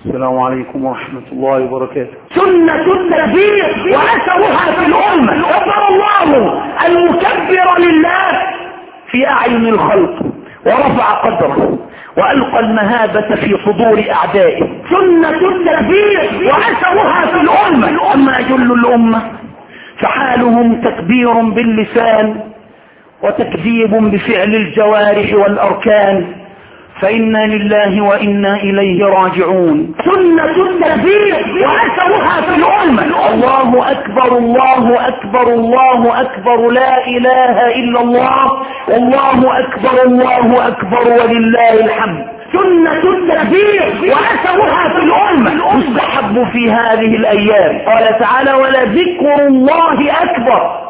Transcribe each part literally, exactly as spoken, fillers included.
السلام عليكم ورحمة الله وبركاته. سنة التكبير وأثرها في الأمة. غفر الله المكبر لله في أعين الخلق ورفع قدره وألقى المهابة في صدور أعدائه. سنة التكبير وأثرها في الأمة. أما جل الأمة فحالهم تكبير باللسان وتكذيب بفعل الجوارح والأركان، فإنا لله وإنا إليه راجعون. سنة التكبير وأثرها في الأمة. الله أكبر الله أكبر الله أكبر لا إله إلا الله، والله أكبر الله أكبر ولله الحمد. سنة التكبير وأثرها في الأمة مستحب في هذه الأيام. قال تعالى: ولذكر الله أكبر.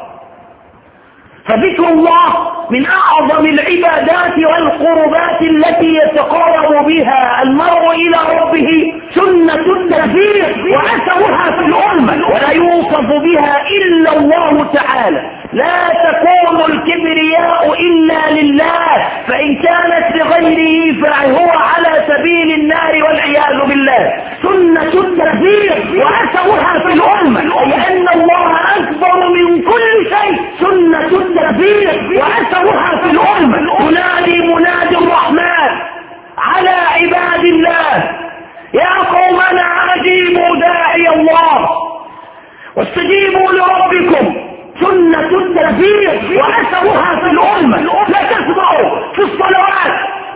فذكر الله من أعظم العبادات والقربات التي يتقرب بها المرء إلى ربه. سنة التكبير وأثرها في الأمة ولا يوصف بها إلا الله تعالى. لا تكون الكبرياء إلا لله، فإن كانت لغيره فهو على سبيل النار والعياذ بالله. سنة التكبير وأثرها في الأمة لأن الله أكبر من كل شيء. سنة التكبير وأثرها في الأمة. ينادي منادي الرحمن على عباد الله: يا قومنا أجيبوا داعي الله واستجيبوا لربكم. سنة التكبير وأثرها في الأمة. لا تسمعوا في الصلوات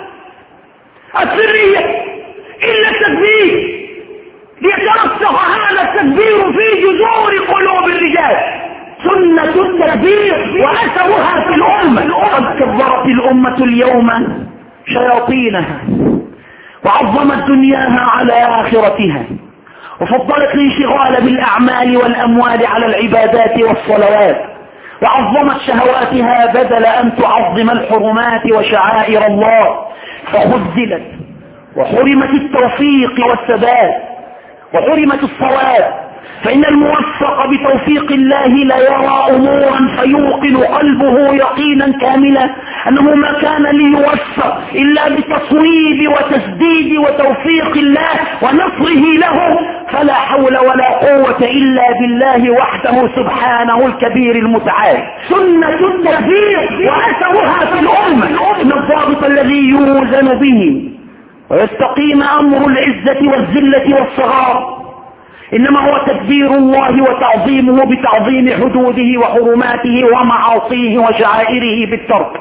السرية إلا التكبير، ليترسخ هذا التكبير في جذور قلوب الرجال. سنة التكبير وأثرها في الأمة. قد كبرت الأمة اليوم شياطينها وعظمت دنياها على آخرتها، وفضلت الانشغال بالأعمال والأموال على العبادات والصلوات، وعظمت شهواتها بدل أن تعظم الحرمات وشعائر الله، فخذلت وحرمت التوفيق والثبات وحرمت الصواب. فإن الموفق بتوفيق الله لا يرى أمورا فيوقن قلبه يقينا كاملا أنه ما كان ليوفق إلا بتصويب وتسديد وتوفيق الله ونصره له، فلا حول ولا قوة إلا بالله وحده سبحانه الكبير المتعال. سنة التكبير وأثرها في الأمة. إن الضابط الذي يوزن به ويستقيم أمر العزة والذلة والصغار إنما هو تكبير الله وتعظيمه بتعظيم حدوده وحرماته ومعاصيه وشعائره بالترك،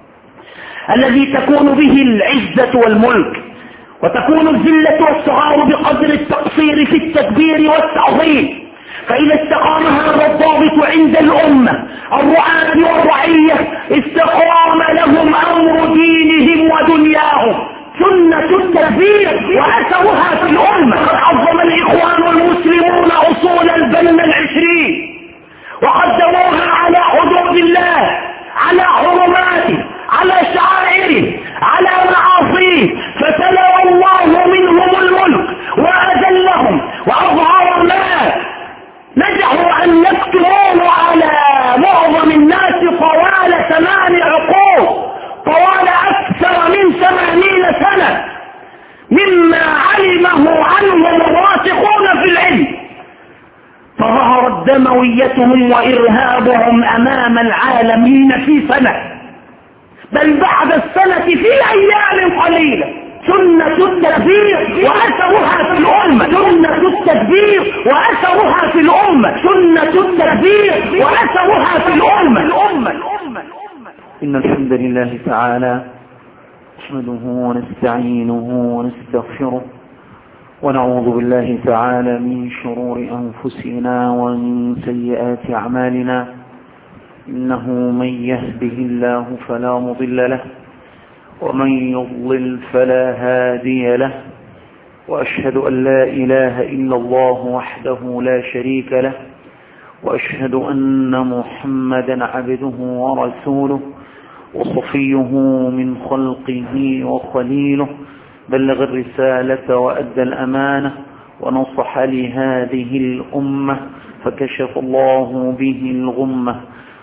الذي تكون به العزة والملك، وتكون الذلة والصغار بقدر التقصير في التكبير والتعظيم. فإذا استقام هذا الضابط عند الأمة الرعاة والرعية استقام لهم أمر دينهم ودنياهم. سنة التكبير وأثرها في الأمة. قد عظم الإخوان والمسلمون أصول البن العشرين وقدموها على حدود الله، على حرماته، على شعائره، على معاصيه، فتلوى الله منهم الملك وأذلهم وأظهر ما نجحوا أن يكتبوه على معظم الناس طوال ثمان عقود، طوال أكثر من ثمانين سنة، مما علمه عنهم الراسخون في العلم. فظهرت دمويتهم وإرهابهم أمام العالمين في سنة، بل بعد السنة في أيام قليلة. سنة التكبير وأثرها في الأمة. سنة التكبير وأثرها في الأمة. سنة التكبير وأثرها في الأمة. الأمة الأمة الأمة. إن الحمد لله تعالى نحمده ونستعينه ونستغفره ونعوذ بالله تعالى من شرور أنفسنا ومن سيئات أعمالنا. إنه من يهده الله فلا مضل له ومن يضلل فلا هادي له، وأشهد أن لا إله إلا الله وحده لا شريك له، وأشهد أن محمدا عبده ورسوله وصفيه من خلقه وخليله، بلغ الرسالة وأدى الأمانة ونصح لهذه الأمة، فكشف الله به الغمة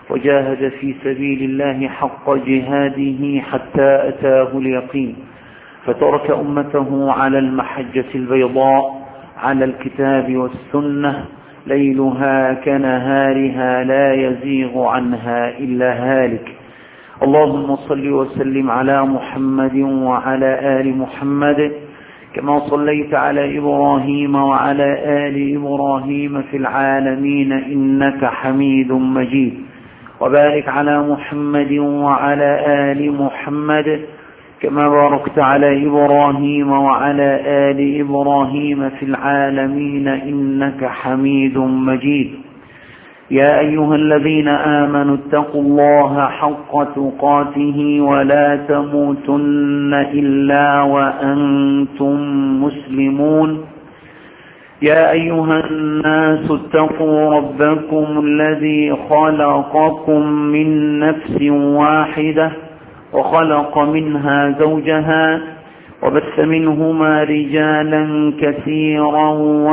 وجاهد في سبيل الله حق جهاده حتى أتاه اليقين. فترك أمته على المحجة البيضاء على الكتاب والسنة ليلها كنهارها لا يزيغ عنها إلا هالك. اللهم صل وسلم على محمد وعلى آل محمد كما صليت على إبراهيم وعلى آل إبراهيم في العالمين إنك حميد مجيد، وبارك على محمد وعلى آل محمد كما باركت على إبراهيم وعلى آل إبراهيم في العالمين إنك حميد مجيد. يا أيها الذين آمنوا اتقوا الله حق تقاته ولا تموتن إلا وأنتم مسلمون. يا أيها الناس اتقوا ربكم الذي خلقكم من نفس واحدة وخلق منها زوجها وبث منهما رجالا كثيرا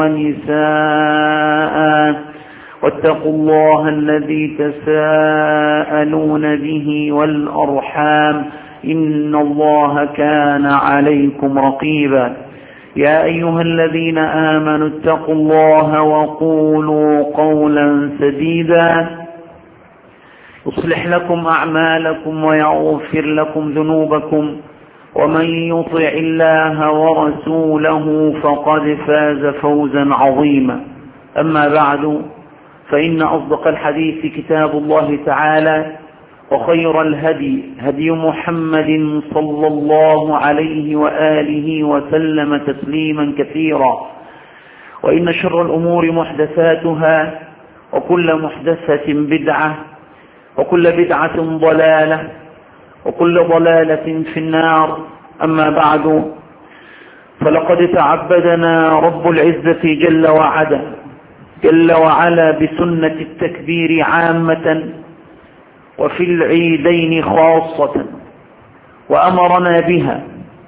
ونساء واتقوا الله الذي تساءلون به والأرحام إن الله كان عليكم رقيبا. يا أيها الذين آمنوا اتقوا الله وقولوا قولا سديدا يصلح لكم أعمالكم ويغفر لكم ذنوبكم، ومن يطع الله ورسوله فقد فاز فوزا عظيما. أما بعد، فإن أصدق الحديث كتاب الله تعالى، وخير الهدي هدي محمد صلى الله عليه وآله وسلم تسليما كثيرا، وإن شر الأمور محدثاتها، وكل محدثة بدعة، وكل بدعة ضلالة، وكل ضلالة في النار. أما بعد، فلقد تعبدنا رب العزة جل وعلا جل وعلا بسنة التكبير عامة وفي العيدين خاصة، وأمرنا بها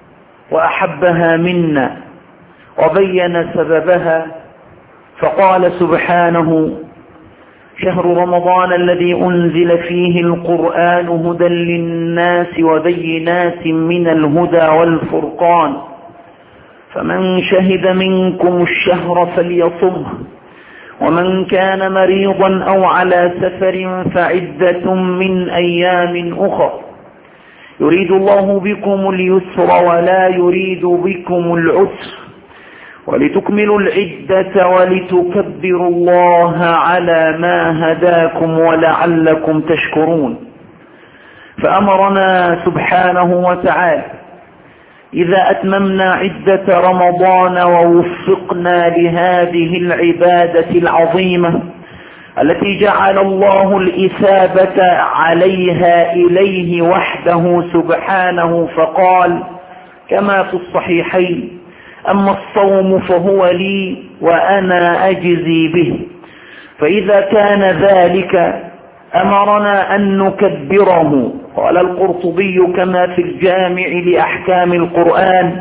وأحبها منا وبين سببها، فقال سبحانه: شهر رمضان الذي أنزل فيه القرآن هدى للناس وبينات من الهدى والفرقان، فمن شهد منكم الشهر فليصمه، ومن كان مريضا أو على سفر فعدة من أيام أخر، يريد الله بكم اليسر ولا يريد بكم العسر، ولتكملوا العدة ولتكبروا الله على ما هداكم ولعلكم تشكرون. فأمرنا سبحانه وتعالى إذا أتممنا عدة رمضان ووفقنا لهذه العبادة العظيمة التي جعل الله الإثابة عليها إليه وحده سبحانه، فقال كما في الصحيحين: أما الصوم فهو لي وأنا أجزي به. فإذا كان ذلك أمرنا أن نكبره. قال القرطبي كما في الجامع لأحكام القرآن: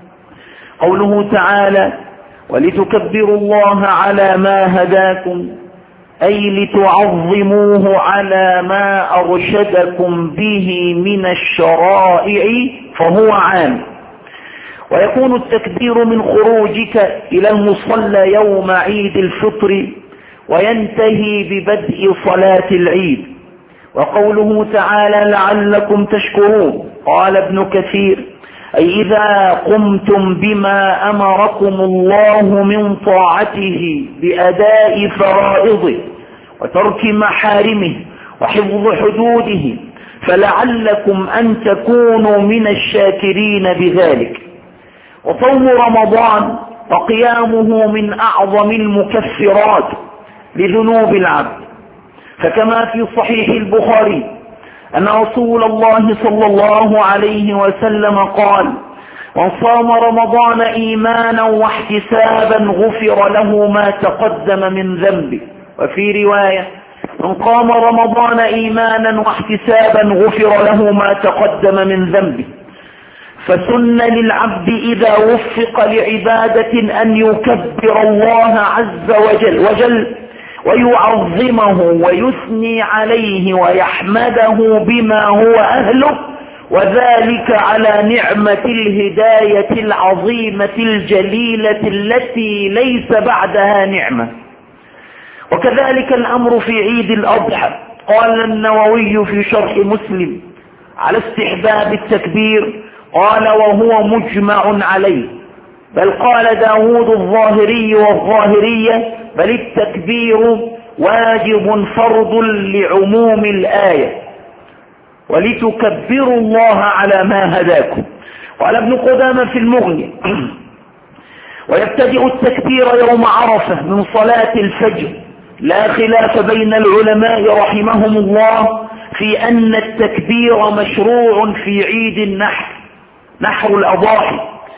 قوله تعالى: ولتكبروا الله على ما هداكم، أي لتعظموه على ما أرشدكم به من الشرائع، فهو عام. ويكون التكبير من خروجك إلى المصلى يوم عيد الفطر، وينتهي ببدء صلاة العيد. وقوله تعالى: لعلكم تشكرون، قال ابن كثير: أي إذا قمتم بما أمركم الله من طاعته بأداء فرائضه وترك محارمه وحفظ حدوده، فلعلكم أن تكونوا من الشاكرين بذلك. وصوم رمضان وقيامه من أعظم المكفرات لذنوب العبد، فكما في صحيح البخاري أن رسول الله صلى الله عليه وسلم قال: من صام رمضان إيمانا واحتسابا غفر له ما تقدم من ذنبه. وفي رواية: من قام رمضان إيمانا واحتسابا غفر له ما تقدم من ذنبه. فسن للعبد إذا وفق لعبادة أن يكبر الله عز وجل, وجل ويعظمه ويثني عليه ويحمده بما هو أهله، وذلك على نعمة الهداية العظيمة الجليلة التي ليس بعدها نعمة. وكذلك الأمر في عيد الأضحى. قال النووي في شرح مسلم على استحباب التكبير، قال وهو مجمع عليه، بل قال داود الظاهري والظاهرية بل التكبير واجب فرض لعموم الآية ولتكبروا الله على ما هداكم. قال ابن قدامة في المغني ويبتدئ التكبير يوم عرفة من صلاة الفجر، لا خلاف بين العلماء رحمهم الله في أن التكبير مشروع في عيد النحر، نحر الأضاحي.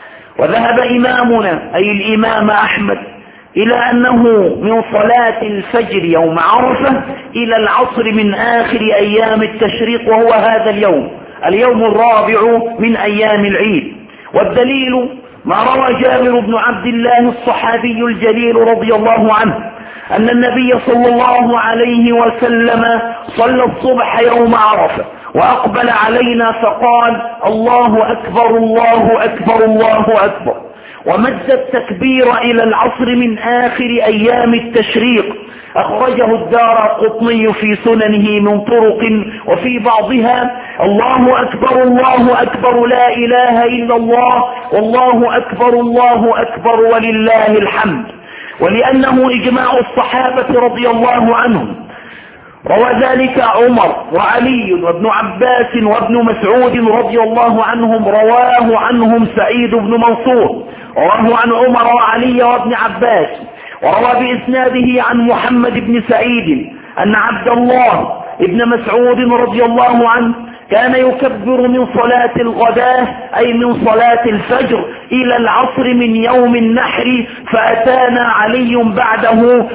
وذهب إمامنا أي الإمام أحمد إلى أنه من صلاة الفجر يوم عرفة إلى العصر من آخر أيام التشريق، وهو هذا اليوم اليوم الرابع من أيام العيد. والدليل ما روى جابر بن عبد الله الصحابي الجليل رضي الله عنه أن النبي صلى الله عليه وسلم صلى الصبح يوم عرفة وأقبل علينا فقال الله أكبر الله أكبر الله أكبر، ومد التكبير إلى العصر من آخر أيام التشريق. أخرجه الدارقطني في سننه من طرق، وفي بعضها الله أكبر الله أكبر لا إله إلا الله والله أكبر الله أكبر ولله الحمد. ولأنه إجماع الصحابة رضي الله عنهم، روى ذلك عمر وعلي وابن عباس وابن مسعود رضي الله عنهم، رواه عنهم سعيد بن منصور، رواه عن عمر وعلي وابن عباس، وروى بإسناده عن محمد بن سعيد أن عبد الله ابن مسعود رضي الله عنه كان يكبر من صلاة الغداة أي من صلاة الفجر إلى العصر من يوم النحر، فأتانا علي بعده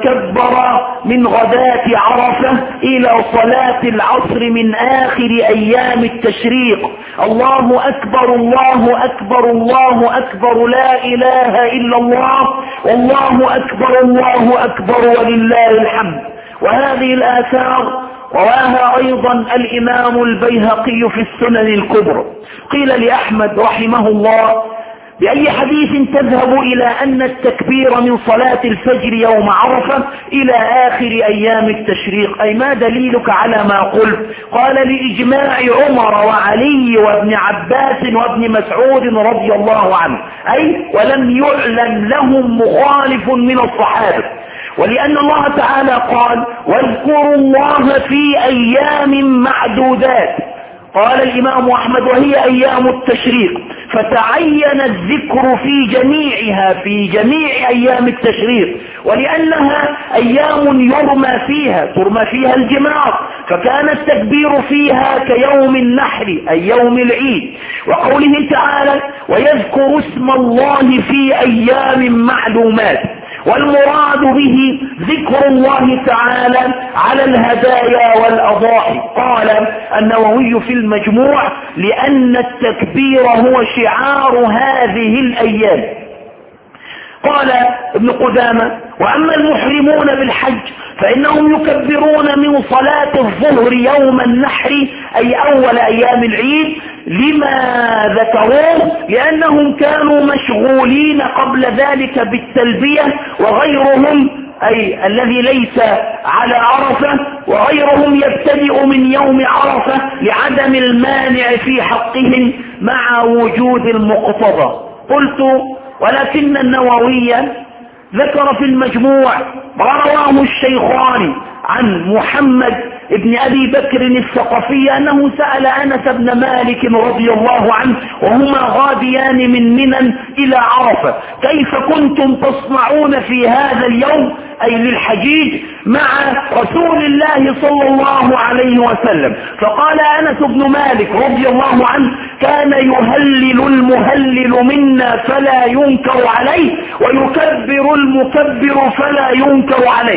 فكبر من غداة عرفة إلى صلاة العصر من آخر أيام التشريق. الله أكبر الله أكبر الله أكبر لا إله إلا الله والله أكبر الله أكبر ولله الحمد. وهذه الآثار رواها أيضا الإمام البيهقي في السنن الكبرى. قيل لأحمد رحمه الله بأي حديث تذهب إلى أن التكبير من صلاة الفجر يوم عرفة إلى آخر أيام التشريق، أي ما دليلك على ما قلت؟ قال لإجماع عمر وعلي وابن عباس وابن مسعود رضي الله عنه، أي ولم يعلم لهم مخالف من الصحابة. ولأن الله تعالى قال واذكروا الله في أيام معدودات، قال الإمام أحمد وهي أيام التشريق، فتعين الذكر في جميعها في جميع أيام التشريق، ولأنها أيام يرمى فيها ترمى فيها الجمار، فكان التكبير فيها كيوم النحر أي يوم العيد. وقوله تعالى ويذكر اسم الله في أيام معلومات، والمراد به ذكر الله تعالى على الهدايا والأضاحي. قال النووي في المجموع لأن التكبير هو شعار هذه الأيام. قال ابن قدامة وأما المحرمون بالحج فإنهم يكبرون من صلاة الظهر يوم النحر أي أول أيام العيد، لما ذكروه لأنهم كانوا مشغولين قبل ذلك بالتلبية، وغيرهم أي الذي ليس على عرفة وغيرهم يبتدئ من يوم عرفة لعدم المانع في حقهم مع وجود المقتضى. قلت ولكن النووي ذكر في المجموع ما رواه الشيخان عن محمد ابن أبي بكر الثقفي أنه سأل أنس بن مالك رضي الله عنه وهما غاديان من منى إلى عرفة كيف كنتم تصنعون في هذا اليوم أي للحجيج مع رسول الله صلى الله عليه وسلم؟ فقال أنس بن مالك رضي الله عنه كان يهلل المهلل منا فلا ينكر عليه ويكبر المكبر فلا ينكر عليه.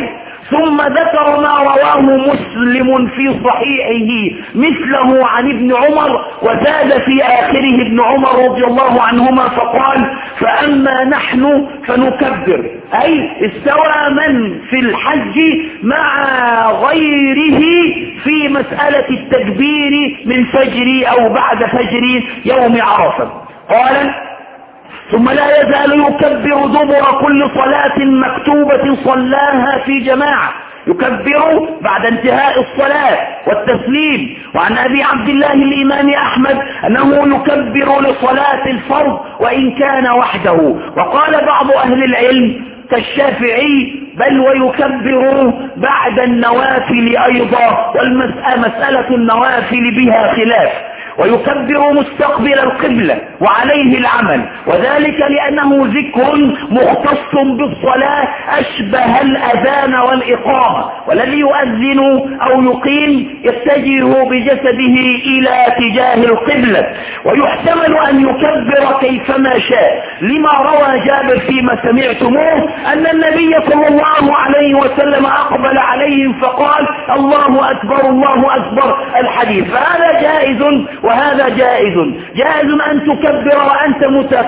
ثم ذكر ما رواه مسلم في صحيحه مثله عن ابن عمر، وزاد في آخره ابن عمر رضي الله عنهما فقال: فأما نحن فنكبر، أي استوى من في الحج مع غيره في مسألة التكبير من فجر أو بعد فجر يوم عرفة. قال: ثم لا يزال يكبر دبر كل صلاة مكتوبة صلاها في جماعة، يكبر بعد انتهاء الصلاة والتسليم. وعن أبي عبد الله الإمام أحمد أنه يكبر لصلاة الفرض وإن كان وحده. وقال بعض أهل العلم كالشافعي: بل ويكبر بعد النوافل أيضا، والمسألة النوافل بها خلاف. ويكبر مستقبل القبلة وعليه العمل، وذلك لأنه ذكر مختص بالصلاة أشبه الأذان والإقامة، والذي يؤذن أو يقيم يتجه بجسده إلى تجاه القبلة. ويحتمل أن يكبر كيفما شاء، لما روى جابر فيما سمعتموه أن النبي صلى الله عليه وسلم أقبل عليهم فقال: الله أكبر الله أكبر، الحديث. فهذا جائز وهذا جائز. جائز أن تكبر وأنت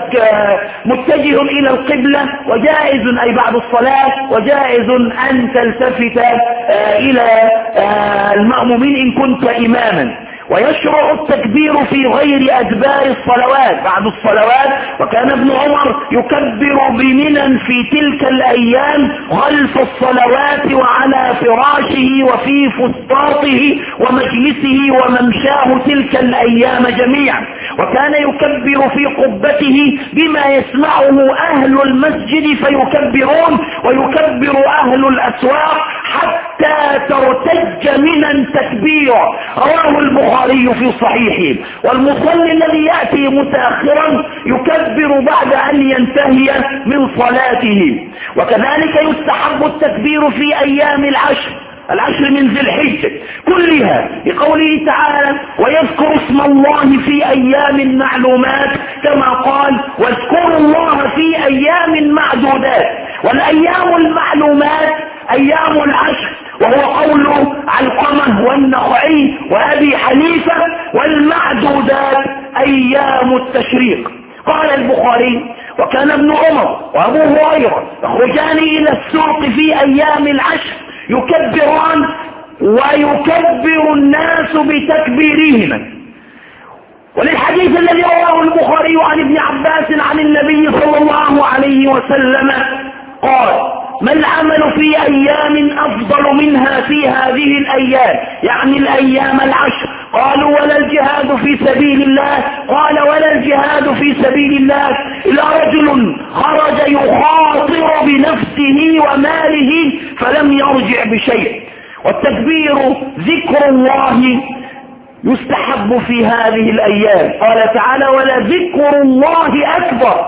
متجه إلى القبلة، وجائز أي بعد الصلاة، وجائز أن تلتفت إلى المأمومين إن كنت إماما. ويشرع التكبير في غير أدبار الصلوات، بعد الصلوات. وكان ابن عمر يكبر بمنى في تلك الأيام خلف الصلوات وعلى فراشه وفي فسطاطه ومجلسه وممشاه تلك الأيام جميعا. وكان يكبر في قبته بما يسمعه أهل المسجد فيكبرون، ويكبر أهل الأسواق حتى ترتج منى تكبيرا. رواه البخاري في صحيحه. والمصلي الذي يأتي متأخرا يكبر بعد أن ينتهي من صلاته. وكذلك يستحب التكبير في أيام العشر، العشر من ذي الحجة كلها، لقوله تعالى: ويذكر اسم الله في أيام معلومات، كما قال: واذكروا الله في أيام معدودات. والأيام المعلومات أيام العشر، وهو قول علقمة والنخعي وأبي حنيفة. والمعدودات أيام التشريق. قال البخاري: وكان ابن عمر وأبو هريرة يخرجان إلى السوق في أيام العشر يكبران ويكبر الناس بتكبيرهما. وللحديث الذي رواه البخاري عن ابن عباس عن النبي صلى الله عليه وسلم قال: ما العمل في أيام أفضل منها في هذه الأيام، يعني الأيام العشر؟ قالوا: ولا الجهاد في سبيل الله. قال: ولا الجهاد في سبيل الله إلا رجل خرج يخاطر بنفسه وماله فلم يرجع بشيء. والتكبير ذكر الله يستحب في هذه الأيام. قال تعالى: ولا ذكر الله أكبر.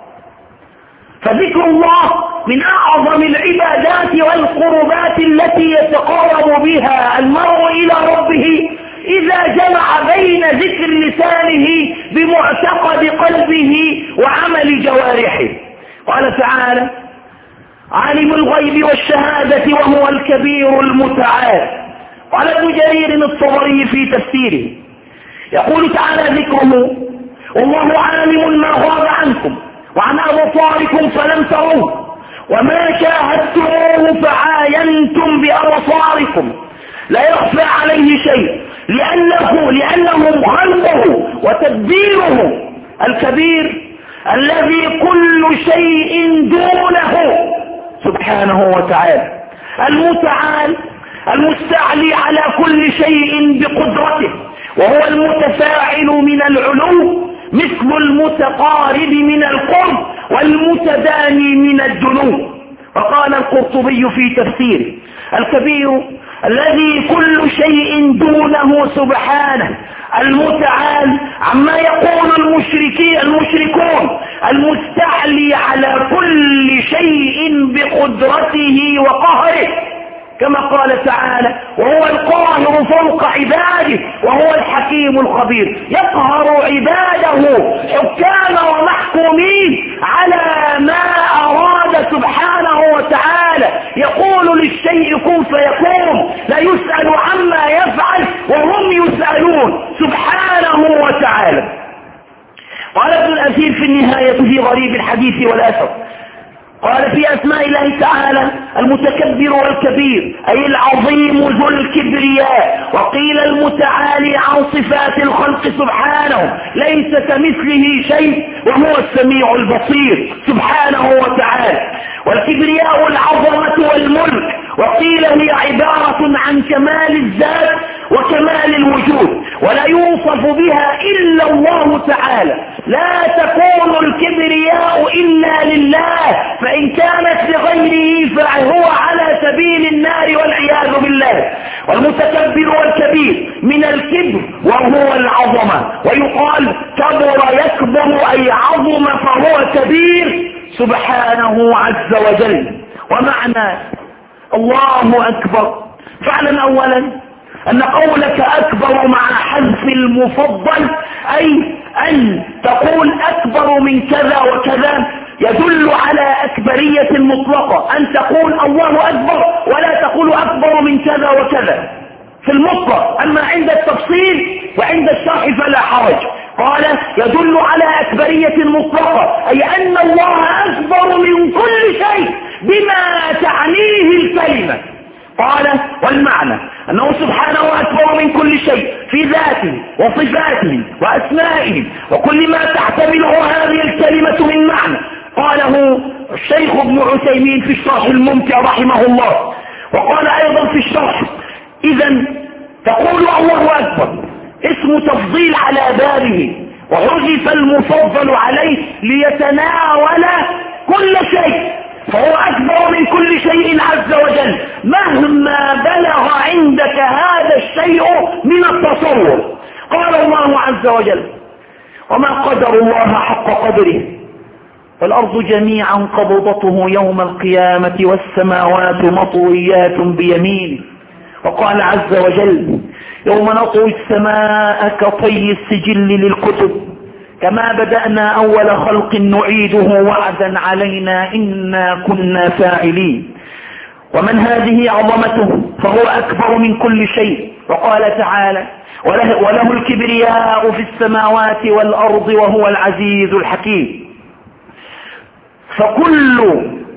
فذكر الله من أعظم العبادات والقربات التي يتقرب بها المرء إلى ربه إذا جمع بين ذكر لسانه بمعتقد قلبه وعمل جوارحه. قال تعالى: عالم الغيب والشهادة وهو الكبير المتعال. قال ابن جرير الطبري في تفسيره، يقول تعالى ذكره: والله عالم ما غاب عنكم وعن أبصاركم فلم تروه، وما شاهدتموه فعاينتم بأبصاركم، لا يخفى عليه شيء، لأنه لأنه خلقه وتدبيره الكبير الذي كل شيء دونه سبحانه وتعالى، المتعال المستعلي على كل شيء بقدرته، وهو المتفاعل من العلو مثل المتقارب من القرب والمتداني من الدنو. وقال القرطبي في تفسيره: الكبير الذي كل شيء دونه سبحانه، المتعال عما يقول المشركين المشركون، المستعلي على كل شيء بقدرته وقهره، كما قال تعالى: وهو القاهر فوق عباده وهو الحكيم الخبير. يقهر عباده حكاما ومحكومين على ما أراد سبحانه وتعالى. يقول الشيء كن فيكون، لا يسأل عما يفعل وهم يسألون سبحانه وتعالى. قال ابن الأثير في النهاية في غريب الحديث والأثر، قال في أسماء الله تعالى المتكبر والكبير أي العظيم ذو الكبرياء، وقيل المتعالي عن صفات الخلق سبحانه ليس كمثله شيء وهو السميع البصير سبحانه وتعالى. والكبرياء العظمة والملك، وقيل هي عبارة عن كمال الذات وكمال الوجود، ولا يوصف بها إلا الله تعالى، لا تكون الكبرياء إلا لله، فإن كانت لغيره فهو على سبيل النار والعياذ بالله. والمتكبر والكبير من الكبر وهو العظمة، ويقال كبر يكبر أي عظم فهو كبير سبحانه عز وجل. ومعنى الله أكبر فاعلم أولا أن قولك أكبر مع حذف المفضل أي أن تقول أكبر من كذا وكذا يدل على أكبرية مطلقة، أن تقول الله أكبر ولا تقول أكبر من كذا وكذا في المطلق. أما عند التفصيل وعند الشرح فلا حرج. قال يدل على أكبرية مطلقة أي أن الله أكبر من كل شيء بما تعنيه الكلمة. قال والمعنى أنه سبحانه أكبر من كل شيء في ذاته وصفاته وأسمائه وكل ما تحتمله هذه الكلمة من معنى. قاله الشيخ ابن عثيمين في الشرح الممتع رحمه الله، وقال أيضا في الشرح إذن تقول الله أكبر اسم تفضيل على بابه، وحذف المفضل عليه ليتناول كل شيء، فهو أكبر من كل شيء عز وجل مهما بلغ عندك هذا الشيء من التصور. قال الله عز وجل وما قدر الله حق قدره والأرض جميعا قبضته يوم القيامة والسماوات مطويات بيمينه. وقال عز وجل يوم نطوي السماء كطي السجل للكتب كما بدأنا أول خلق نعيده وعدا علينا إنا كنا فاعلين. ومن هذه عظمته فهو أكبر من كل شيء. وقال تعالى وله, وله الكبرياء في السماوات والأرض وهو العزيز الحكيم. فكل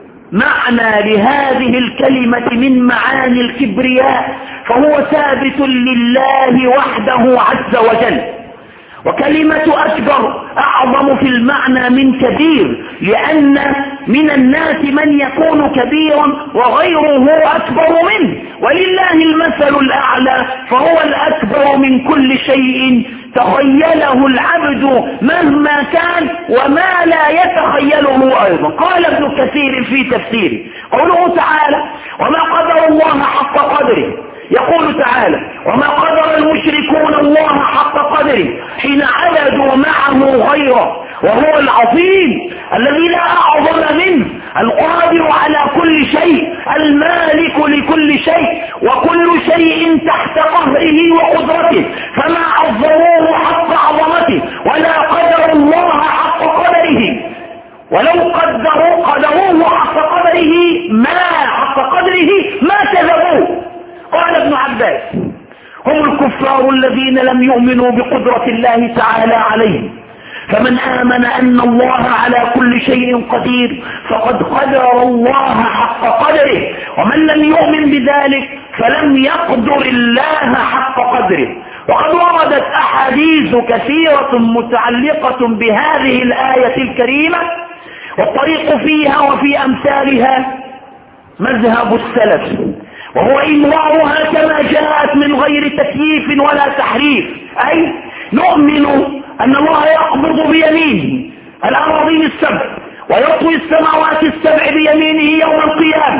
معنى لهذه الكلمة من معاني الكبرياء فهو ثابت لله وحده عز وجل. وكلمة أكبر أعظم في المعنى من كبير، لأن من الناس من يكون كبيرا وغيره أكبر منه، ولله المثل الأعلى فهو الأكبر من كل شيء تخيله العبد مهما كان وما لا يتخيله أيضا. قال ابن كثير في تفسيره قوله تعالى وما قدر الله حق قدره، يقول تعالى وما قدر المشركون الله حق قدره حين عبدوا معه غيره، وهو العظيم الذي لا أعظم منه، القادر على كل شيء، المالك لكل شيء، وكل شيء تحت قهره وقدرته، فما عظموه حق عظمته ولا قدروا الله حق قدره، ولو قدروا قدروه حق قدره ما حق قدره ما كذبوه. قال ابن عباس هم الكفار الذين لم يؤمنوا بقدرة الله تعالى عليهم، فمن آمن أن الله على كل شيء قدير فقد قدر الله حق قدره، ومن لم يؤمن بذلك فلم يقدر الله حق قدره. وقد وردت أحاديث كثيرة متعلقة بهذه الآية الكريمة، والطريق فيها وفي أمثالها مذهب السلف، وهو إمرارها كما جاءت من غير تكييف ولا تحريف، أي نؤمن أن الله يقبض بيمينه الأراضين السبع ويطوي السماوات السبع بيمينه يوم القيامة،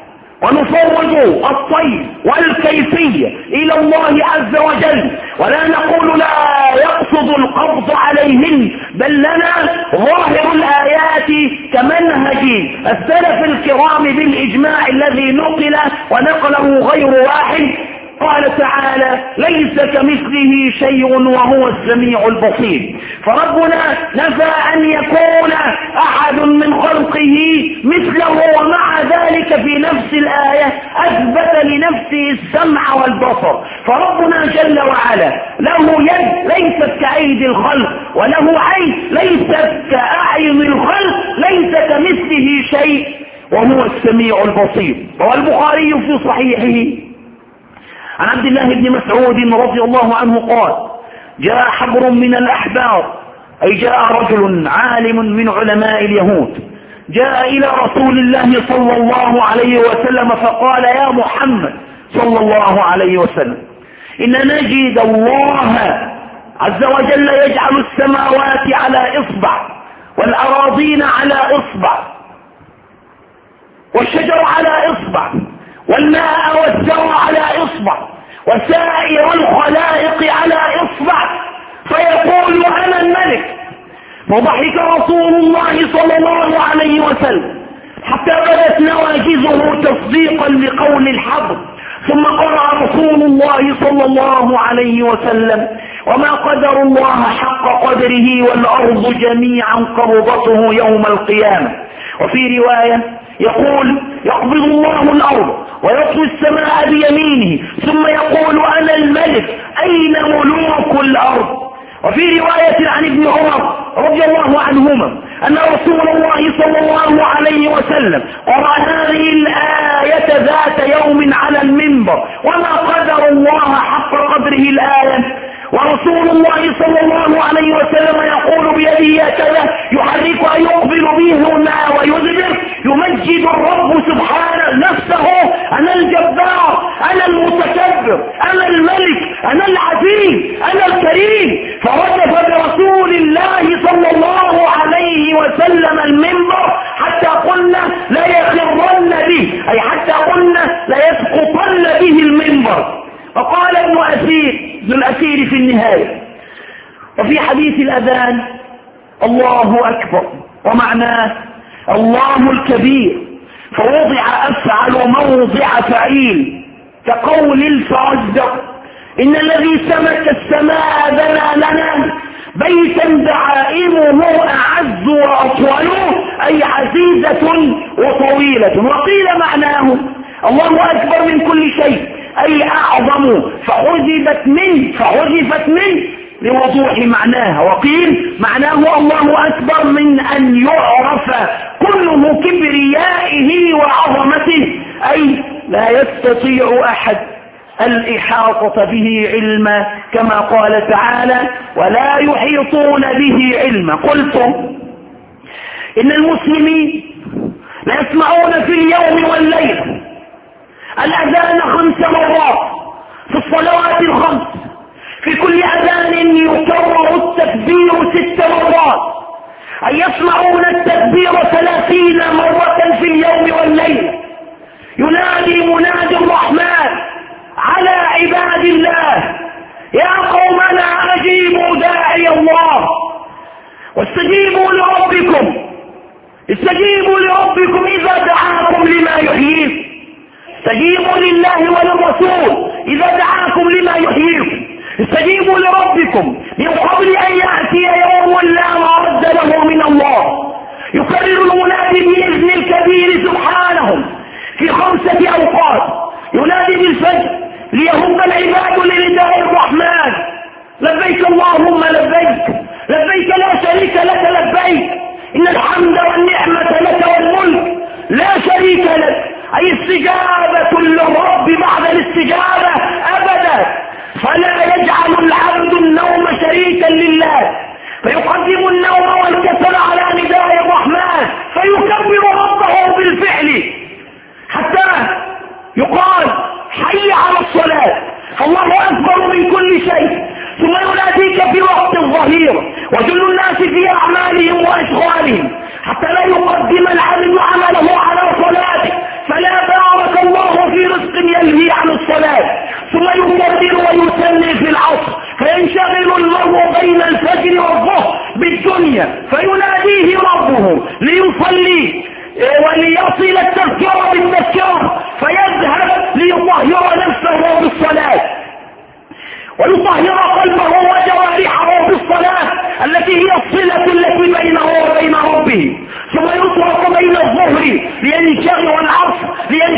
ونفوض الطيب والكيفية إلى الله عز وجل، ولا نقول لا يقصد القبض عليهن، بل لنا ظاهر الآيات كمنهج السلف الكرام بالإجماع الذي نقل ونقله غير واحد. قال تعالى ليس كمثله شيء وهو السميع البصير، فربنا نفى أن يكون أحد من خلقه مثله، ومع ذلك في في نفس الآية أثبت لنفسه السمع والبصر. فربنا جل وعلا له يد ليست كأيدي الخلق، وله عين ليست كأعين الخلق، ليس كمثله شيء، وهو السميع البصير. والبخاري في صحيحه عن عبد الله بن مسعود رضي الله عنه قال: جاء حبر من الأحبار، أي جاء رجل عالم من علماء اليهود، جاء إلى رسول الله صلى الله عليه وسلم فقال: يا محمد صلى الله عليه وسلم، إن نجد الله عز وجل يجعل السماوات على إصبع، والأراضين على إصبع، والشجر على إصبع، والماء والزرع على إصبع، وسائر الخلائق على إصبع، فيقول: أنا الملك. فضحك رسول الله صلى الله عليه وسلم حتى بدت نواجذه تصديقا لقول الحبر، ثم قرأ رسول الله صلى الله عليه وسلم: وما قدر الله حق قدره والأرض جميعا قبضته يوم القيامة. وفي رواية يقول: يقبض الله الأرض ويطوي السماء بيمينه ثم يقول: أنا الملك، أين ملوك الأرض؟ وفي رواية عن ابن عمر رضي الله عنهما أن رسول الله صلى الله عليه وسلم قرأ هذه الآية ذات يوم على المنبر: وما قدر الله حق قدره الآية، ورسول الله صلى الله عليه وسلم يقول بيده هكذا يحركها يقبل به هنا ويدبر، يمجد الرب سبحانه نفسه: أنا الجبار، أنا المتكبر، أنا الملك، أنا العزيز، أنا الكريم. فرجف برسول الله صلى الله عليه وسلم المنبر حتى قلنا لا يخرن به، أي حتى قلنا لا يسقطن به المنبر. وقال ابن أثير ابن الأثير في النهاية: وفي حديث الأذان: الله أكبر، ومعناه الله الكبير، فوضع أفعل موضع فعيل، كقول الفرزدق: إن الذي سمك السماء بنى لنا بيتا دعائمه أعز وأطول، أي عزيزة وطويلة. وقيل معناه الله أكبر من كل شيء، أي أعظم، فحذفت منه فحذفت منه لوضوح معناها. وقيل معناه الله أكبر من أن يعرف كله كبريائه وعظمته، أي لا يستطيع أحد الإحاطة به علما، كما قال تعالى: ولا يحيطون به علما. قلت إن المسلمين لا يسمعون في اليوم والليل الأذان خمس مرات في الصلوات الخمس، في كل أذان يكرر التكبير ست مرات، أي يسمعون التكبير ثلاثين مرة في اليوم والليل. ينادي منادي الرحمن على عباد الله: يا قومنا أجيبوا داعي الله واستجيبوا لربكم، استجيبوا لربكم إذا دعاكم لما يحييكم، استجيبوا لله وللرسول إذا دعاكم لما يحييكم، استجيبوا لربكم من قبل أن يأتي يوم لا مرد له من الله. يكرر المنادي بإذن الكبير سبحانه في خمسة أوقات: ينادي بالفجر ليهب العباد لنداء الرحمن: لبيك اللهم لبيك، لبيك لا شريك لك لبيك، إن الحمد والنعمة لك والملك لا شريك لك، أي استجابة للرب بعد الاستجابة أبدا. فلا يجعل العبد النوم شريكا لله، فيقدم النوم والكسل على نداء الرحمن، فيكبر ربه بالفعل حتى يقال: حي على الصلاة، فالله أكبر من كل شيء. ثم يناديك في وقت الظهيرة وجل الناس في أعمالهم وأشغالهم، حتى لا يقدم العبد عمله على صلاته، فلا بارك الله في رزق يلهي عن الصلاة. ثم يكبر ويسلي في العصر، فينشغل المرء بين الفجر والظهر بالدنيا، فيناديه ربه ليصلي وليصل التذكرة بالتذكرة، فيذهب ليطهر نفسه بالصلاة ويطهر قلبه وجوارحه بالصلاة التي هي الصلة التي بينه وبين ربه. ثم يطرق بين الظهر لينشغل والعصر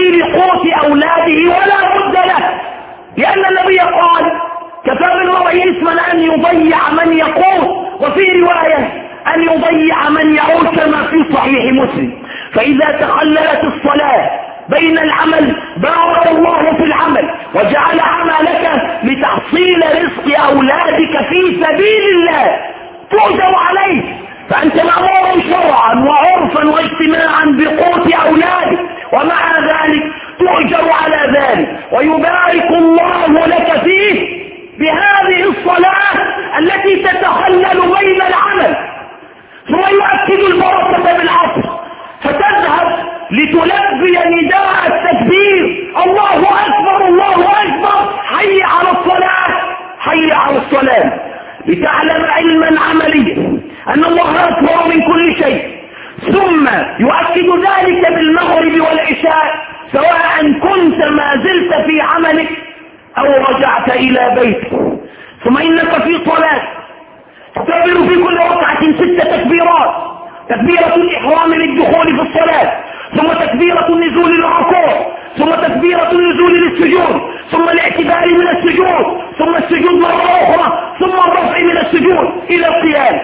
سبيل قوت أولاده ولا بد له، لأن النبي قال كفى بالمرء إثما أن يضيع من يقوت، وفي رواية أن يضيع من يعود كما في صحيح مسلم. فإذا تخللت الصلاة بين العمل بارك الله في العمل وجعل عملك لتحصيل رزق أولادك في سبيل الله تؤجر عليه، فأنت مأمور شرعا وعرفا واجتماعا بقوت أولادك، ومع ذلك تؤجر على ذلك ويبارك الله لك فيه بهذه الصلاة التي تتخلل بين العمل. ثم يؤكد البركة بالعصر فتذهب لتلبي نداء التكبير الله أكبر الله أكبر حي على الصلاة حي على الصلاة، لتعلم علما عمليا أن الله أكبر من كل شيء. ثم يؤكد ذلك بالمغرب والعشاء سواء كنت ما زلت في عملك أو رجعت إلى بيتك. ثم إنك في صلاة تكبر في كل ركعة ست تكبيرات: تكبيرة الإحرام للدخول في الصلاة، ثم تكبيرة النزول للركوع، ثم تكبيرة النزول للسجود، ثم الاعتدال من السجود، ثم السجود مرة أخرى، ثم الرفع من السجود إلى القيام.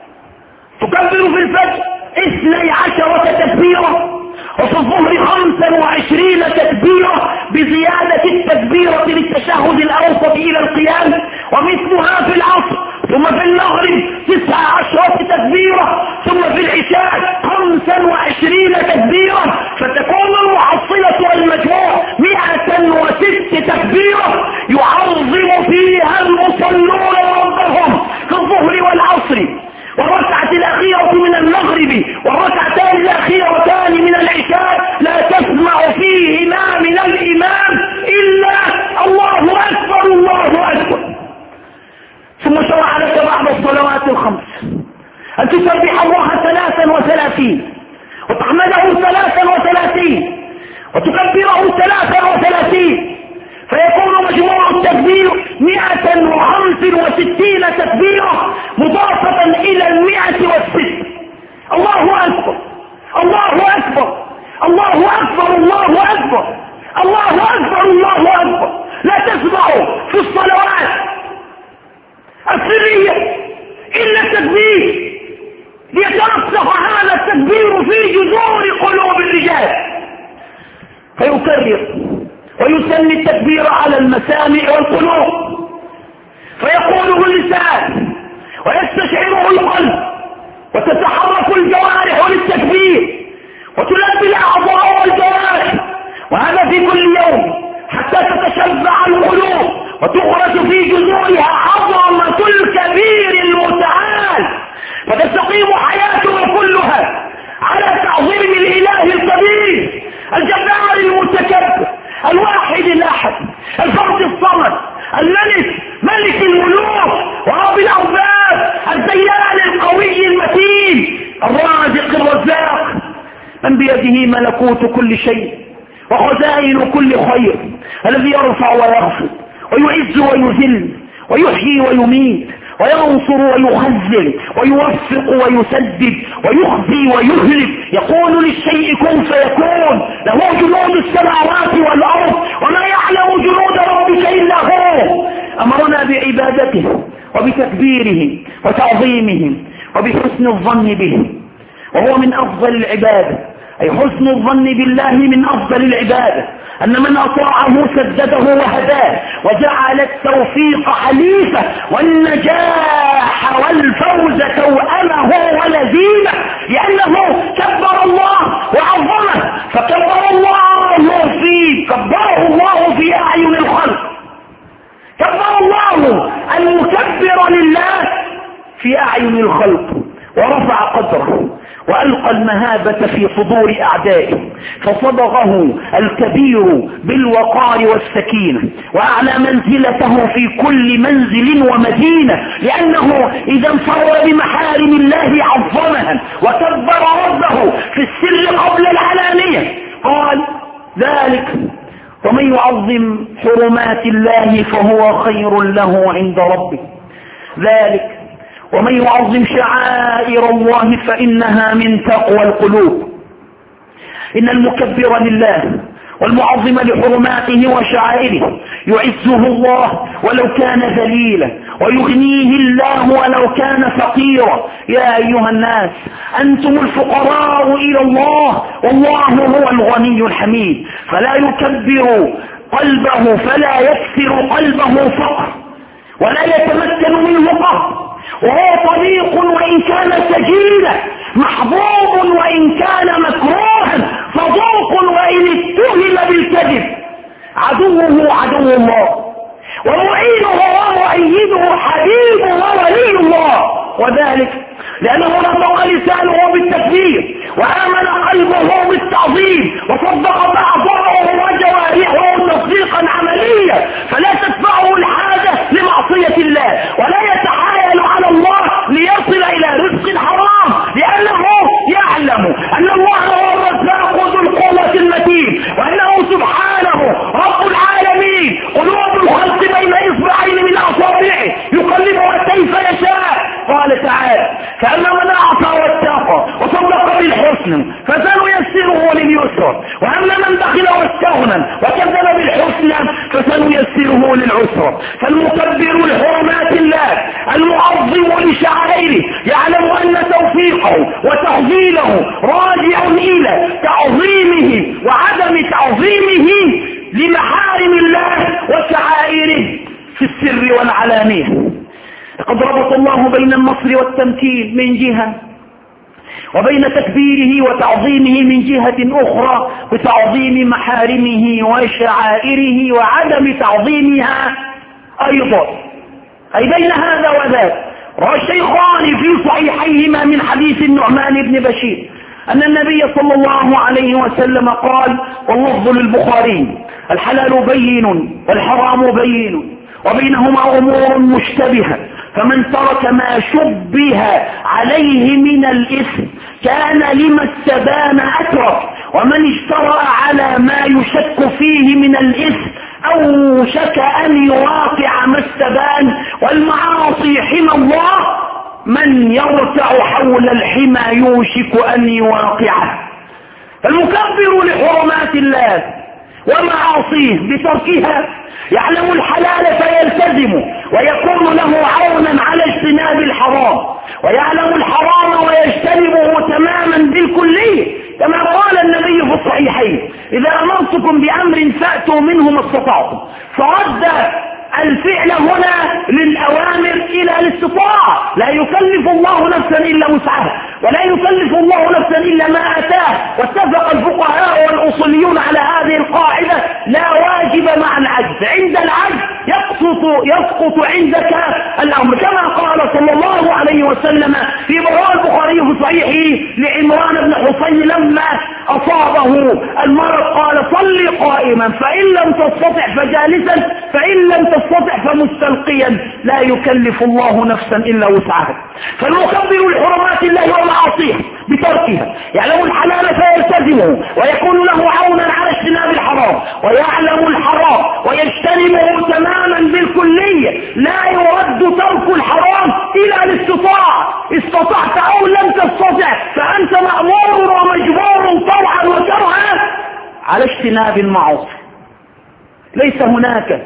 تكبر في الفجر اثني عشرة تكبيرة، وفي الظهر خمسا وعشرين تكبيرة بزيادة التكبيرة للتشهد الأوسط إلى القيام، ومثلها في العصر. ثم في المغرب تسع عشرة تكبيرة، ثم في العشاء خمسا وعشرين تكبيرة، فتكون المحصلة والمجموع مئة وست تكبيرة يعظم فيها المصلون ربهم في الظهر والعصر، والركعة الأخيرة من المغرب والركعتان الأخيرتان من العشاء لا تسمع فيهما من الإمام إلا الله أكبر الله أكبر. ثم شرع لك بعد الصلوات الخمس أن تسبح الله ثلاثا وثلاثين، وتحمده ثلاثا وثلاثين، وتكبره ثلاثا وثلاثين، فيكون مجموع التكبير مئة وخمس وستين تكبيرة مضافة إلى المئة والست. الله أكبر الله أكبر الله أكبر الله أكبر الله أكبر الله أكبر. لا تسمع في الصلوات السرية إلا التكبير، ليترسخ هذا التكبير في جذور قلوب الرجال، فيكرر ويسمي التكبير على المسامع والقلوب، فيقوله اللسان ويستشعره القلب، وتتحرك الجوارح للتكبير، وتلبي الأعضاء والجوارح، وهذا في كل يوم حتى تتشبع القلوب وتخرج في جذورها عظمة الكبير المتعال، فتستقيم حياتها كلها على تعظيم الإله الكبير الجبار المتكبر الواحد الأحد الفرد الصمد الملك ملك الملوك ورب الأرباب الديان القوي المتين الرازق الرزاق من بيده ملكوت كل شيء وخزائن كل خير، الذي يرفع ويخفض ويعز ويذل ويحيي ويميت وينصر ويخزن ويوفق ويسدد ويخزي ويهلك، يقول للشيء كن فيكون، له جنود السماوات والأرض وما يعلم جنود ربك إلا هو. أمرنا بعبادته وبتكبيره وتعظيمه وبحسن الظن به، وهو من أفضل العبادة، أي حسن الظن بالله من أفضل العبادة، أن من أطاعه سدده وهداه وجعل التوفيق حليفه والنجاح والفوز توأمه ولزيمه، لأنه كبر الله وعظمه، فكبر الله فيه كبره الله في أعين الخلق، كبر الله المكبر لله في أعين الخلق ورفع قدره وألقى المهابة في صدور أعدائه، فصبغه الكبير بالوقار والسكينة وأعلى منزلته في كل منزل ومدينة، لأنه إذا انفرد بمحارم الله عظمها وكبر ربه في السر قبل العلانية. قال ذلك ومن يعظم حرمات الله فهو خير له عند ربه، ذلك ومن يعظم شعائر الله فإنها من تقوى القلوب. إن المكبر لله والمعظم لحرماته وشعائره يعزه الله ولو كان ذليلا، ويغنيه الله ولو كان فقيرا. يا أيها الناس أنتم الفقراء إلى الله والله هو الغني الحميد. فلا يكبر قلبه فلا يكسر قلبه فقر ولا يتمكن منه قهر، وهو طريق وإن كان سجيلا، محبوب وإن كان مكروها، صدوق وإن اتهم بالكذب، عدوه عدو الله ومعينه ومؤيده حبيب وولي الله. وذلك لأنه نطق لسانه بالتكبير وآمن قلبه بالتعظيم وصدق بعضه وجوارحه تصديقا عمليا، فلا تدفعه الحاجة لمعصية الله ولا يتحايل على الله ليصل إلى رزق حرام، لأنه يعلم أن الله هو الرزاق ذو القوة المتين، وأنه سبحانه رب العالمين قلوب الخلق بين إصبعين من أصابعه يقلبها كيف يشاء. قال تعالى فأما من أعطى واتقى وصدق بالحسن فسنيسره لليسر، وأما من بخل واستغنى وكذب بالحسنى فسنيسره للعسر. فالمكبر لحرمات الله المعظم لشعائره يعلم أن توفيقه وتعظيمه راجع إلى تعظيمه وعدم تعظيمه لمحارم الله وشعائره في السر والعلانية. لقد ربط الله بين النصر والتمكين من جهة، وبين تكبيره وتعظيمه من جهة أخرى بتعظيم محارمه وشعائره وعدم تعظيمها أيضا، أي بين هذا وذاك. روى الشيخان في صحيحيهما من حديث النعمان بن بشير أن النبي صلى الله عليه وسلم قال، واللفظ للبخاري: الحلال بين والحرام بين وبينهما أمور مشتبهة، فمن ترك ما شبه عليه من الإثم كان لما استبان أترك، ومن اشترى على ما يشك فيه من الإثم أوشك أن يواقع ما استبان. والمعاصي حمى الله، من يرتع حول الحمى يوشك أن يواقعه. فالمكبر لحرمات الله ومعاصيه بتركها يعلم الحلال فيلتزم ويكون له عونا على اجتناب الحرام، ويعلم الحرام ويجتنبه تماما بالكلية، كما قال النبي في الصحيحين: إذا أمرتكم بأمر فأتوا منه ما استطعتم. فرد الفعل هنا للأوامر إلى الاستطاعة، لا يكلف الله نفسا إلا وسعها، ولا يكلف الله نفسا إلا ما أتاه. واتفق الفقهاء والأصوليون على هذه القاعدة: لا واجب مع العجز، عند العجز يسقط يسقط عندك الأمر، كما قال صلى الله عليه وسلم في رواه البخاري في صحيحه لعمران بن حسين لما أصابه المرض قال: صل قائما فإن لم تستطع فجالسا فإن لم تستطع فمستلقيا، لا يكلف الله نفسا إلا وسعها. فالمكبر لحرمات الله ومعاصيه بتركها يعلم الحلال فيلتزمه ويكون له عونا على اجتناب الحرام، ويعلم الحرام ويجتنبه تماما بالكلية، لا يرد ترك الحرام إلى الاستطاعة. استطعت أو لم تستطع فأنت مأمور ومجبور طوعا وكرها على اجتناب المعاصي. ليس هناك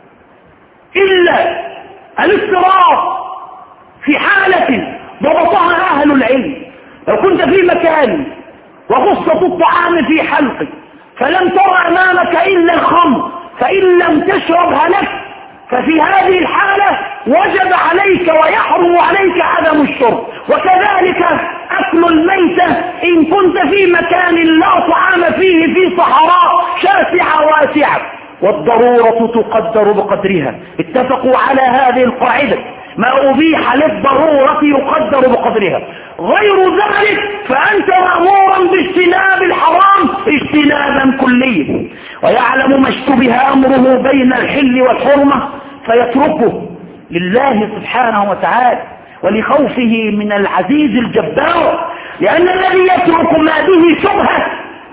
إلا الاضطرار في حالة ضبطها أهل العلم. لو كنت في مكان وغصة الطعام في حلقك فلم ترى أمامك إلا الخمر فإن لم تشربها لك، ففي هذه الحالة وجب عليك ويحرم عليك عدم الشرب. وكذلك أكل الميتة إن كنت في مكان لا طعام فيه في صحراء شاسعة واسعة، والضرورة تقدر بقدرها. اتفقوا على هذه القاعدة: ما أبيح للضرورة يقدر بقدرها، غير ذلك فأنت مأمورا باجتناب الحرام اجتنابا كليا. ويعلم ما اشتبه أمره بين الحل والحرمة فيتركه لله سبحانه وتعالى ولخوفه من العزيز الجبار، لأن الذي يترك ما به شبهة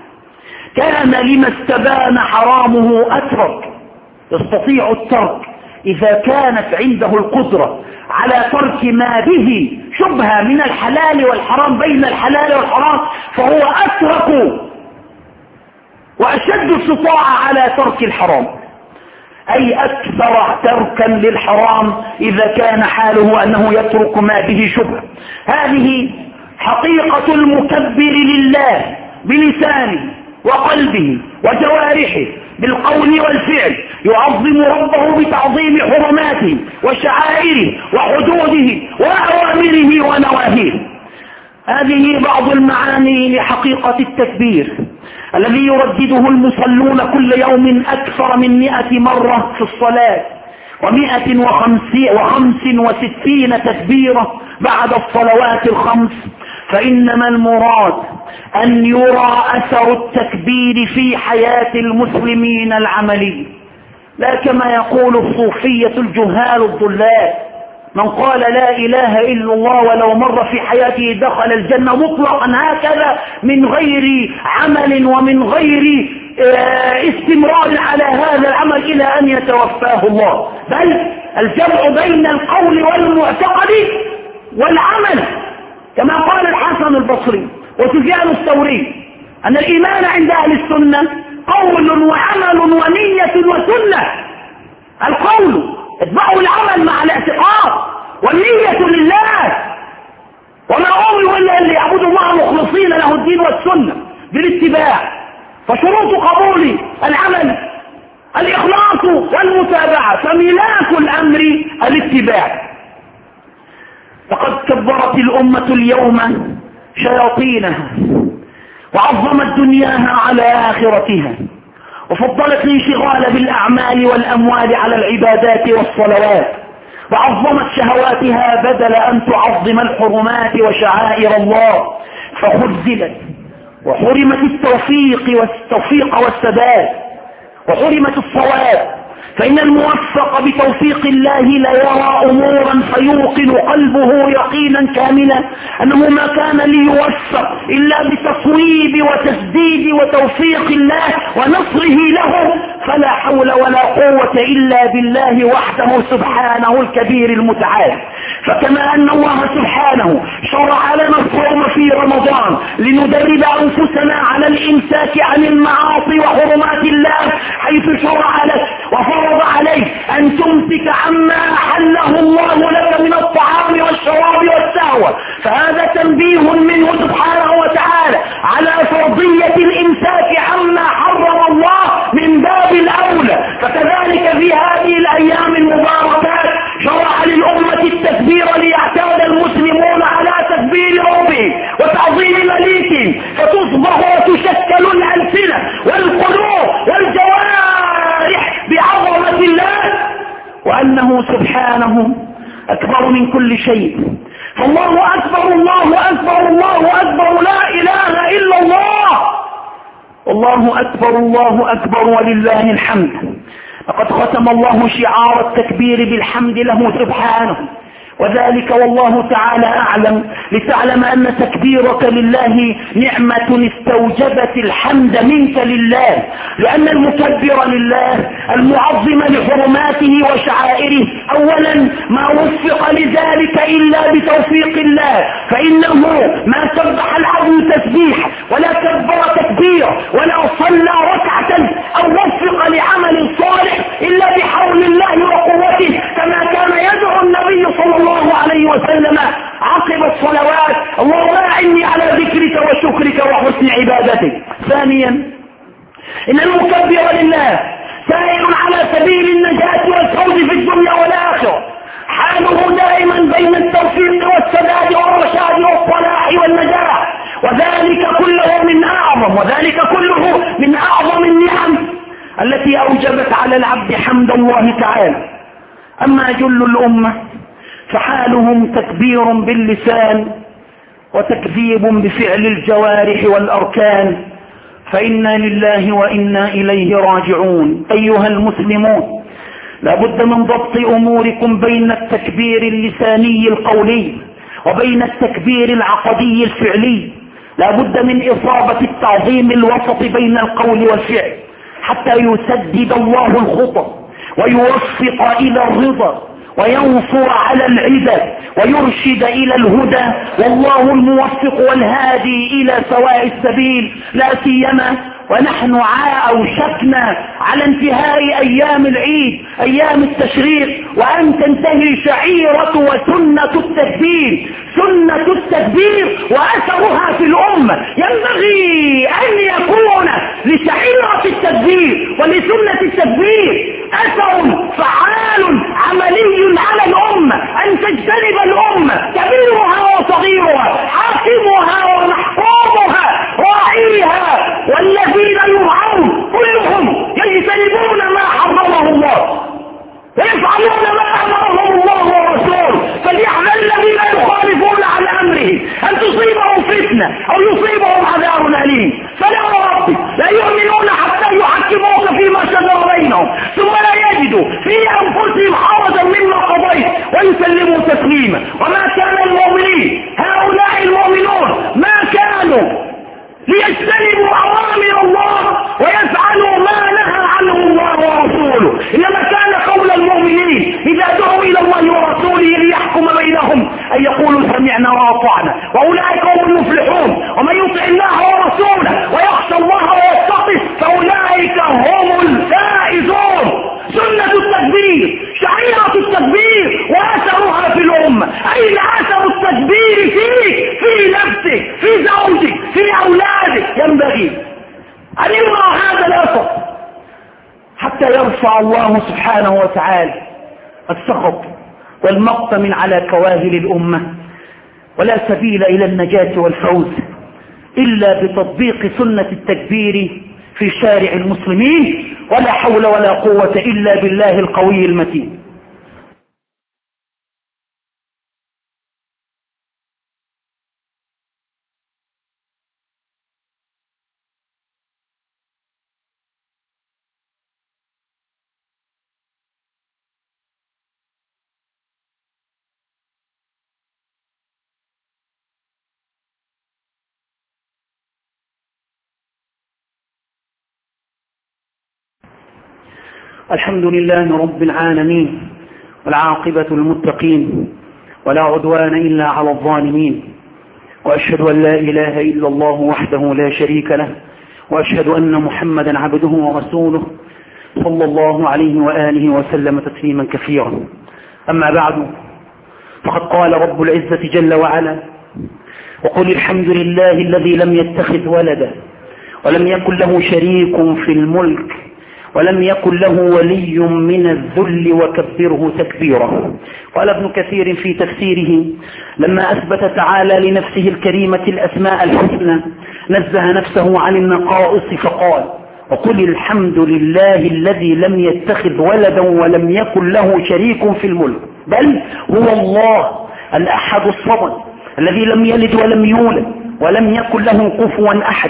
كان لما استبان حرامه أترك. يستطيع الترك إذا كانت عنده القدرة على ترك ما به شبهة من الحلال والحرام، بين الحلال والحرام، فهو أترك وأشد استطاعة على ترك الحرام، أي أكثر تركا للحرام إذا كان حاله أنه يترك ما به شبهة. هذه حقيقة المكبر لله بلسانه وقلبه وجوارحه بالقول والفعل، يعظم ربه بتعظيم حرماته وشعائره وحدوده وأوامره ونواهيه. هذه بعض المعاني لحقيقة التكبير الذي يردده المصلون كل يوم أكثر من مئة مرة في الصلاة، ومئة وخمس وستين تكبيرة بعد الصلوات الخمس. فإنما المراد أن يرى أثر التكبير في حياة المسلمين العملية، لا كما يقول الصوفية الجهال الضلال: من قال لا إله إلا الله ولو مر في حياته دخل الجنة مطلقا، هكذا من غير عمل ومن غير استمرار على هذا العمل إلى أن يتوفاه الله. بل الجمع بين القول والمعتقد والعمل، كما قال الحسن البصري وسفيان الثوري أن الإيمان عند أهل السنة قول وعمل ونية وسنة. القول اتبعوا العمل مع الاعتقاد، والنية لله، وما أمروا إلا أن يعبدوا الله مخلصين له الدين والسنة بالاتباع. فشروط قبول العمل الإخلاص والمتابعة، فملاك الأمر الاتباع. لقد كبرت الأمة اليوم شياطينها وعظمت دنياها على آخرتها، وفضلت الانشغال بالأعمال والأموال على العبادات والصلوات، وعظمت شهواتها بدل أن تعظم الحرمات وشعائر الله، فخذلت وحرمت التوفيق والتوفيق والسداد، وحرمت الصواب. فإن الموفق بتوفيق الله لا يرى أمورا فيوقن قلبه يقينا كاملا أنه ما كان ليوفق إلا بتصويب وتسديد وتوفيق الله ونصره له، فلا حول ولا قوة إلا بالله وحده سبحانه الكبير المتعال. فكما أن الله سبحانه شرع لنا الصوم في رمضان لندرب أنفسنا على الإمساك عن المعاصي وحرمات الله، حيث شرع لك وفرض عليك أن تمسك عما أحله الله لك من الطعام والشراب والسهوة، فهذا تنبيه منه سبحانه وتعالى على فرضية الإمساك عما حرم الله من باب الأولى. فكذلك في هذه الأيام المباركات شرع للأمة التكبير ليعتاد المسلمون على تكبير ربهم وتعظيم مليكهم، فتصبح وتشكل الألسنة والقلوب والجوارح بعظمة الله، وأنه سبحانه أكبر من كل شيء. فالله أكبر، الله أكبر، الله أكبر، لا إله إلا الله، الله أكبر، الله أكبر ولله الحمد. لقد ختم الله شعار التكبير بالحمد له سبحانه، وذلك والله تعالى أعلم لتعلم أن تكبيرك لله نعمة استوجبت الحمد منك لله، لأن المكبر لله المعظم لحرماته وشعائره أولا ما وفق لذلك إلا بتوفيق الله، فإنه ما سبح العبد تسبيح ولا كبر تكبير ولا صلى ركعة أو وفق لعمل صالح إلا بحول الله وقوته، كما كان يدعو النبي صلى الله عليه وسلم عقب الصلوات: اللهم أعني على ذكرك وشكرك وحسن عبادتك. ثانيا إن المكبر لله سائر على سبيل النجاة والفوز في الدنيا والآخرة، حاله دائما بين التوفيق والسداد والرشاد والصلاح والنجاح، وذلك كله من أعظم وذلك كله من أعظم النعم التي أوجبت على العبد حمد الله تعالى. أما جل الأمة فحالهم تكبير باللسان وتكذيب بفعل الجوارح والأركان، فإنا لله وإنا إليه راجعون. أيها المسلمون، لا بد من ضبط أموركم بين التكبير اللساني القولي وبين التكبير العقدي الفعلي. لا بد من إصابة التعظيم الوسط بين القول والفعل حتى يسدد الله الخطى ويوفق إلى الرضا وينصر على العباد ويرشد إلى الهدى، والله الموفق والهادي إلى سواء السبيل. لا سيما ونحن أوشكنا على انتهاء أيام العيد، أيام التشريق، وأن تنتهي شعيرة وسنة التكبير، سنة التكبير وأثرها في الأمة. ينبغي أن يكون لشعيرة التكبير ولسنة التكبير أثر فعال عملي على الأمة، أن تجتنب الأمة كبيرها وصغيرها، حاكمها ومحكومها، راعيها والذين يرعون كلهم يجتنبون ما حرمه الله ويفعلون ما أمرهم الله ورسوله. فليحذر الذين يخالفون عن أمره أن تصيبهم فتنة أو يصيبهم عذاب أليم. فلا وربي لا يؤمنون حتى يحكموك فيما شجر بينهم ثم لا يجدوا في أنفسهم حرجا مما قضيت ويسلموا تسليما. وما كان المؤمنين هؤلاء المؤمنون ما كانوا ليجتنبوا أوامر الله ويفعلوا ما نهى عنه الله ورسوله، إنما كان قول المؤمنين إذا دعوا إلى الله ورسوله ليحكم بينهم أن يقولوا سمعنا وأطعنا وأولئك هم المفلحون. ومن يطع الله ورسوله ويخشى الله ويتقه فأولئك هم الفائزون. سنة التكبير، شعيرة التكبير وأثرها في الأمة. أين أثر التكبير فيك؟ في نفسك، في زوجك، في أولادك. ينبغي أن يرى هذا الأثر حتى يرفع الله سبحانه وتعالى السخط والمقت من على كواهل الأمة. ولا سبيل إلى النجاة والفوز إلا بتطبيق سنة التكبير في شارع المسلمين، ولا حول ولا قوة إلا بالله القوي المتين. الحمد لله رب العالمين، والعاقبة للمتقين، ولا عدوان إلا على الظالمين، وأشهد أن لا إله إلا الله وحده لا شريك له، وأشهد أن محمدا عبده ورسوله صلى الله عليه وآله وسلم تسليما كثيرا. أما بعد، فقد قال رب العزة جل وعلا: وقل الحمد لله الذي لم يتخذ ولدا ولم يكن له شريك في الملك ولم يكن له ولي من الذل وكبره تكبيرا. قال ابن كثير في تفسيره: لما أثبت تعالى لنفسه الكريمة الأسماء الحسنى نزه نفسه عن النقائص فقال: وقل الحمد لله الذي لم يتخذ ولدا ولم يكن له شريك في الملك، بل هو الله الأحد الصمد الذي لم يلد ولم يولد ولم يكن له كفوا أحد،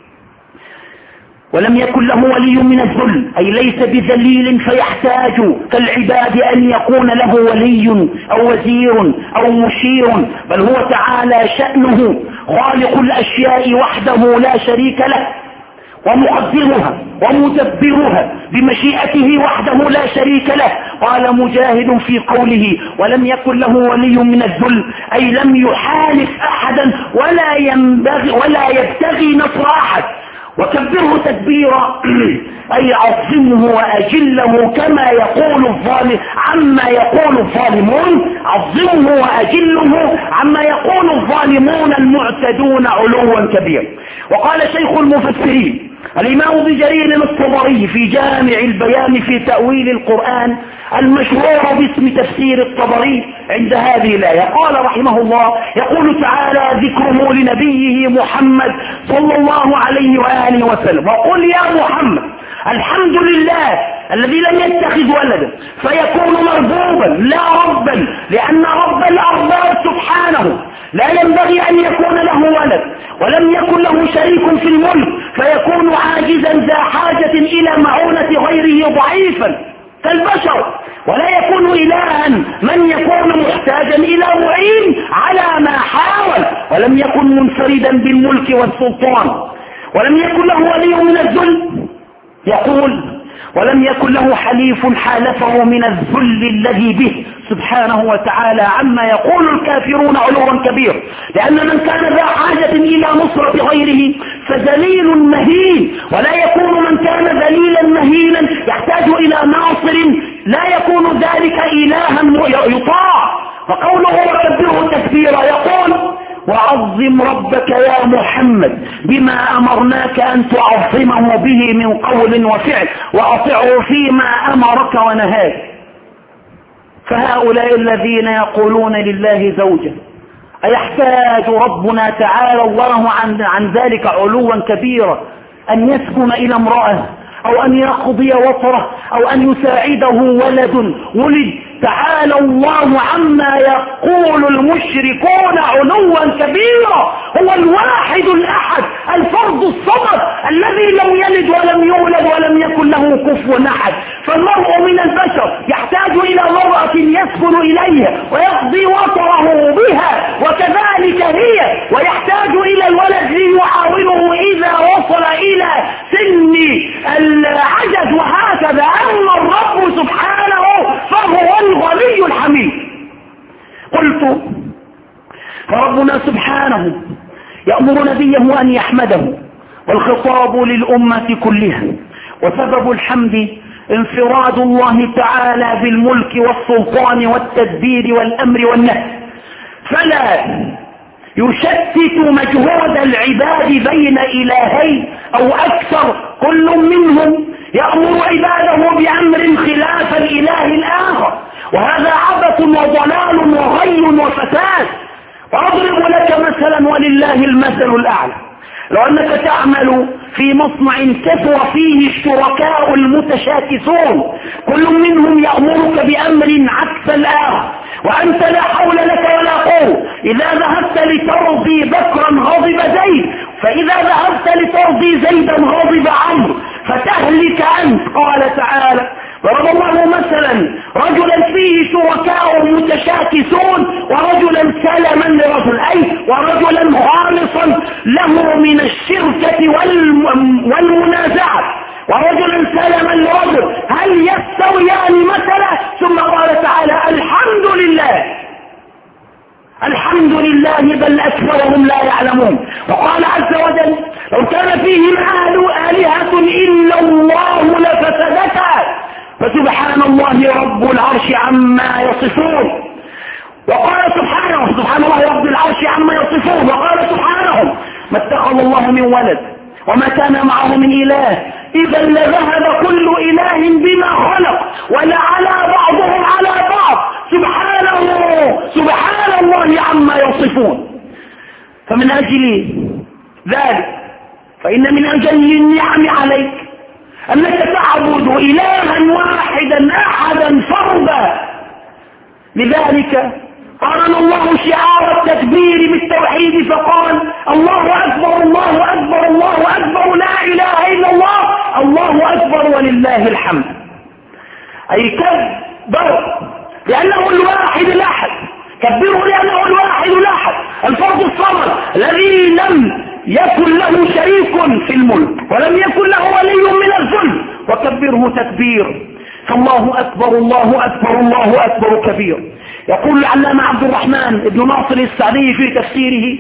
ولم يكن له ولي من الذل، أي ليس بذليل فيحتاج كالعباد أن يكون له ولي أو وزير أو مشير، بل هو تعالى شأنه خالق الأشياء وحده لا شريك له، ومقدرها ومدبرها بمشيئته وحده لا شريك له. قال مجاهد في قوله: ولم يكن له ولي من الذل، أي لم يحالف أحدا ولا ينبغي ولا يبتغي نصر أحد. وكبره تكبيرا أي عظمه وأجله كما يقول الظالم عما يقول الظالمون، عظمه وأجله عما يقول الظالمون المعتدون علوا كبيرا. وقال شيخ المفسرين الإمام ابن جرير الطبري في جامع البيان في تأويل القرآن المشهور باسم تفسير الطبري عند هذه الآية، قال رحمه الله: يقول تعالى ذكره لنبيه محمد صلى الله عليه وآله وسلم: وقل يا محمد الحمد لله الذي لم يتخذ ولدا فيكون مربوبا لا ربا، لأن رب الأرباب سبحانه لا ينبغي أن يكون له ولد، ولم يكن له شريك في الملك فيكون عاجزا ذا حاجة إلى معونة غيره ضعيفا كالبشر، ولا يكون إلها من يكون محتاجا إلى معين على ما حاول، ولم يكن منفردا بالملك والسلطان، ولم يكن له ولي من الذل. يقول: ولم يكن له حليف حالفه من الذل الذي به سبحانه وتعالى عما يقول الكافرون علوا كبير، لأن من كان ذا حاجة إلى نصرة غيره فذليل مهين ولا يكون من كان ذليلا مهينا يحتاج إلى ناصر، لا يكون ذلك إلها يطاع. وقوله وكبره تكبيرا يقول وعظم ربك يا محمد بما أمرناك أن تعظمه به من قول وفعل وأطعه فيما أمرك ونهاك. فهؤلاء الذين يقولون لله زوجة، أيحتاج ربنا تعالى الله عن, عن ذلك علوا كبيرا أن يسكن إلى امرأة أو أن يقضي وطره أو أن يساعده ولد ولد؟ تعالى الله عما يقول المشركون علوا كبيرا. هو الواحد الأحد الفرد الصمد الذي لم يلد ولم يولد ولم يكن له كفوا أحد. فالمرء من البشر يحتاج إلى امرأة يسكن إليها ويقضي وطره بها، وكذلك هي، ويحتاج إلى الولد ليعاونه إذا وصل إلى سن العجز، وهكذا. أما الرب سبحانه فهو الغني الحميد. قلت فربنا سبحانه يأمر نبيه أن يحمده، والخطاب للأمة كلها، وسبب الحمد انفراد الله تعالى بالملك والسلطان والتدبير والأمر والنهي، فلا يشتت مجهود العباد بين إلهين أو أكثر، كل منهم يأمر عباده بأمر خلاف الإله الآخر، وهذا عبث وضلال وغي وفساد. وأضرب لك مثلا ولله المثل الأعلى. لو أنك تعمل في مصنع كثر فيه الشركاء المتشاكسون، كل منهم يأمرك بأمر عكس الآخر، وأنت لا حول لك ولا قوة. إذا ذهبت لترضي بكرا غضب زيد، فإذا ذهبت لترضي زيدا غضب عمرو، فتهلك أنت. قال تعالى ضرب الله مثلا رجلا فيه شركاء متشاكسون ورجلا سلما لرجل، أي ورجلا خالصا له من الشركة والمنازعة، ورجلا سلما لرجل، هل يستويان مثلا؟ ثم قال تعالى الحمد لله الحمد لله بل أكثرهم لا يعلمون. وقال عز وجل لو كان فيهم آلهة إلا الله لفسدتا، فسبحان الله رب العرش عما يصفون. وقال سبحانه سبحان الله رب العرش عما يصفون. وقال سبحانه ما اتخذ الله من ولد وما كان معه من إله، إذا لذهب كل إله بما خلق ولعلى بعضهم على بعض، سبحانه سبحان الله عما يصفون. فمن أجل ذلك فإن من أجل النعم عليك أنك تعبد إلها واحدا أحدا فردا. لذلك قارن الله شعار التكبير بالتوحيد فقال الله أكبر الله أكبر الله أكبر لا إله إلا الله الله أكبر ولله الحمد. أي كبر لأنه الواحد الأحد، كبره لأنه الواحد الأحد الفرد الصمد الذي لم يكن له شريك في الملك ولم يكن له ولي من الذل، وكبره تكبير. فالله أكبر الله أكبر الله أكبر كبير. يقول العلامة عبد الرحمن بن ناصر السعدي في تفسيره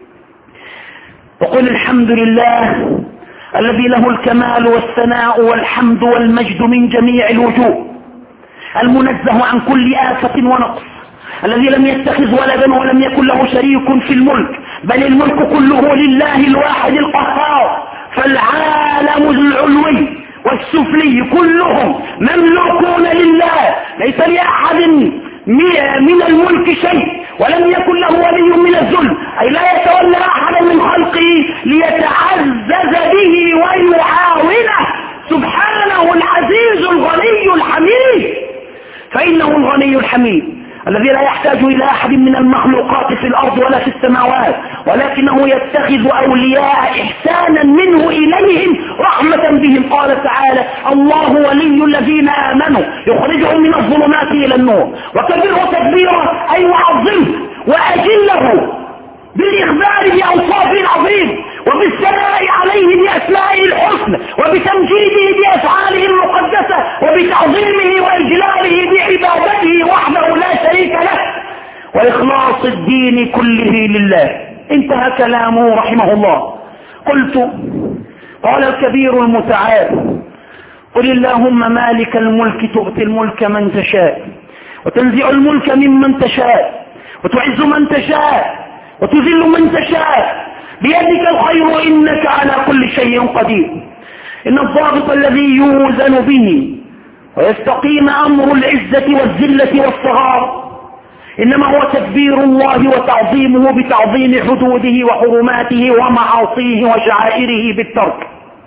وقل الحمد لله الذي له الكمال والثناء والحمد والمجد من جميع الوجوه، المنزه عن كل آفة ونقص، الذي لم يتخذ ولدا ولم يكن له شريك في الملك، بل الملك كله لله الواحد القهار. فالعالم العلوي والسفلي كلهم مملوكون لله، ليس لأحد من الملك شيء، ولم يكن له ولي من الذل، أي لا يتولى أحدا من خلقه ليتعزز به ويعاونه. سبحانه العزيز الغني الحميد، فإنه الغني الحميد الذي لا يحتاج إلى أحد من المخلوقات في الأرض ولا في السماوات، ولكنه يتخذ أولياء إحسانا منه إليهم رحمة بهم. قال تعالى الله ولي الذين آمنوا يخرجهم من الظلمات إلى النور. وكبره تكبيرا أي وعظمه وأجله بالإخبار بأوصاف عظيم، وبالثناء عليه بأسمائه الحسنى، وبتمجيده بأفعاله المقدسة، وبتعظيمه وإجلاله بعبادته وحده لا شريك له، وإخلاص الدين كله لله. انتهى كلامه رحمه الله. قلت قال الكبير المتعال: قل اللهم مالك الملك تؤتي الملك من تشاء وتنزع الملك ممن تشاء وتعز من تشاء وتذل من تشاء بيدك الخير إنك على كل شيء قدير. إن الضابط الذي يوزن به ويستقيم أمر العزة والذلة والصغار إنما هو تكبير الله وتعظيمه بتعظيم حدوده وحرماته ومعاصيه وشعائره بالترك،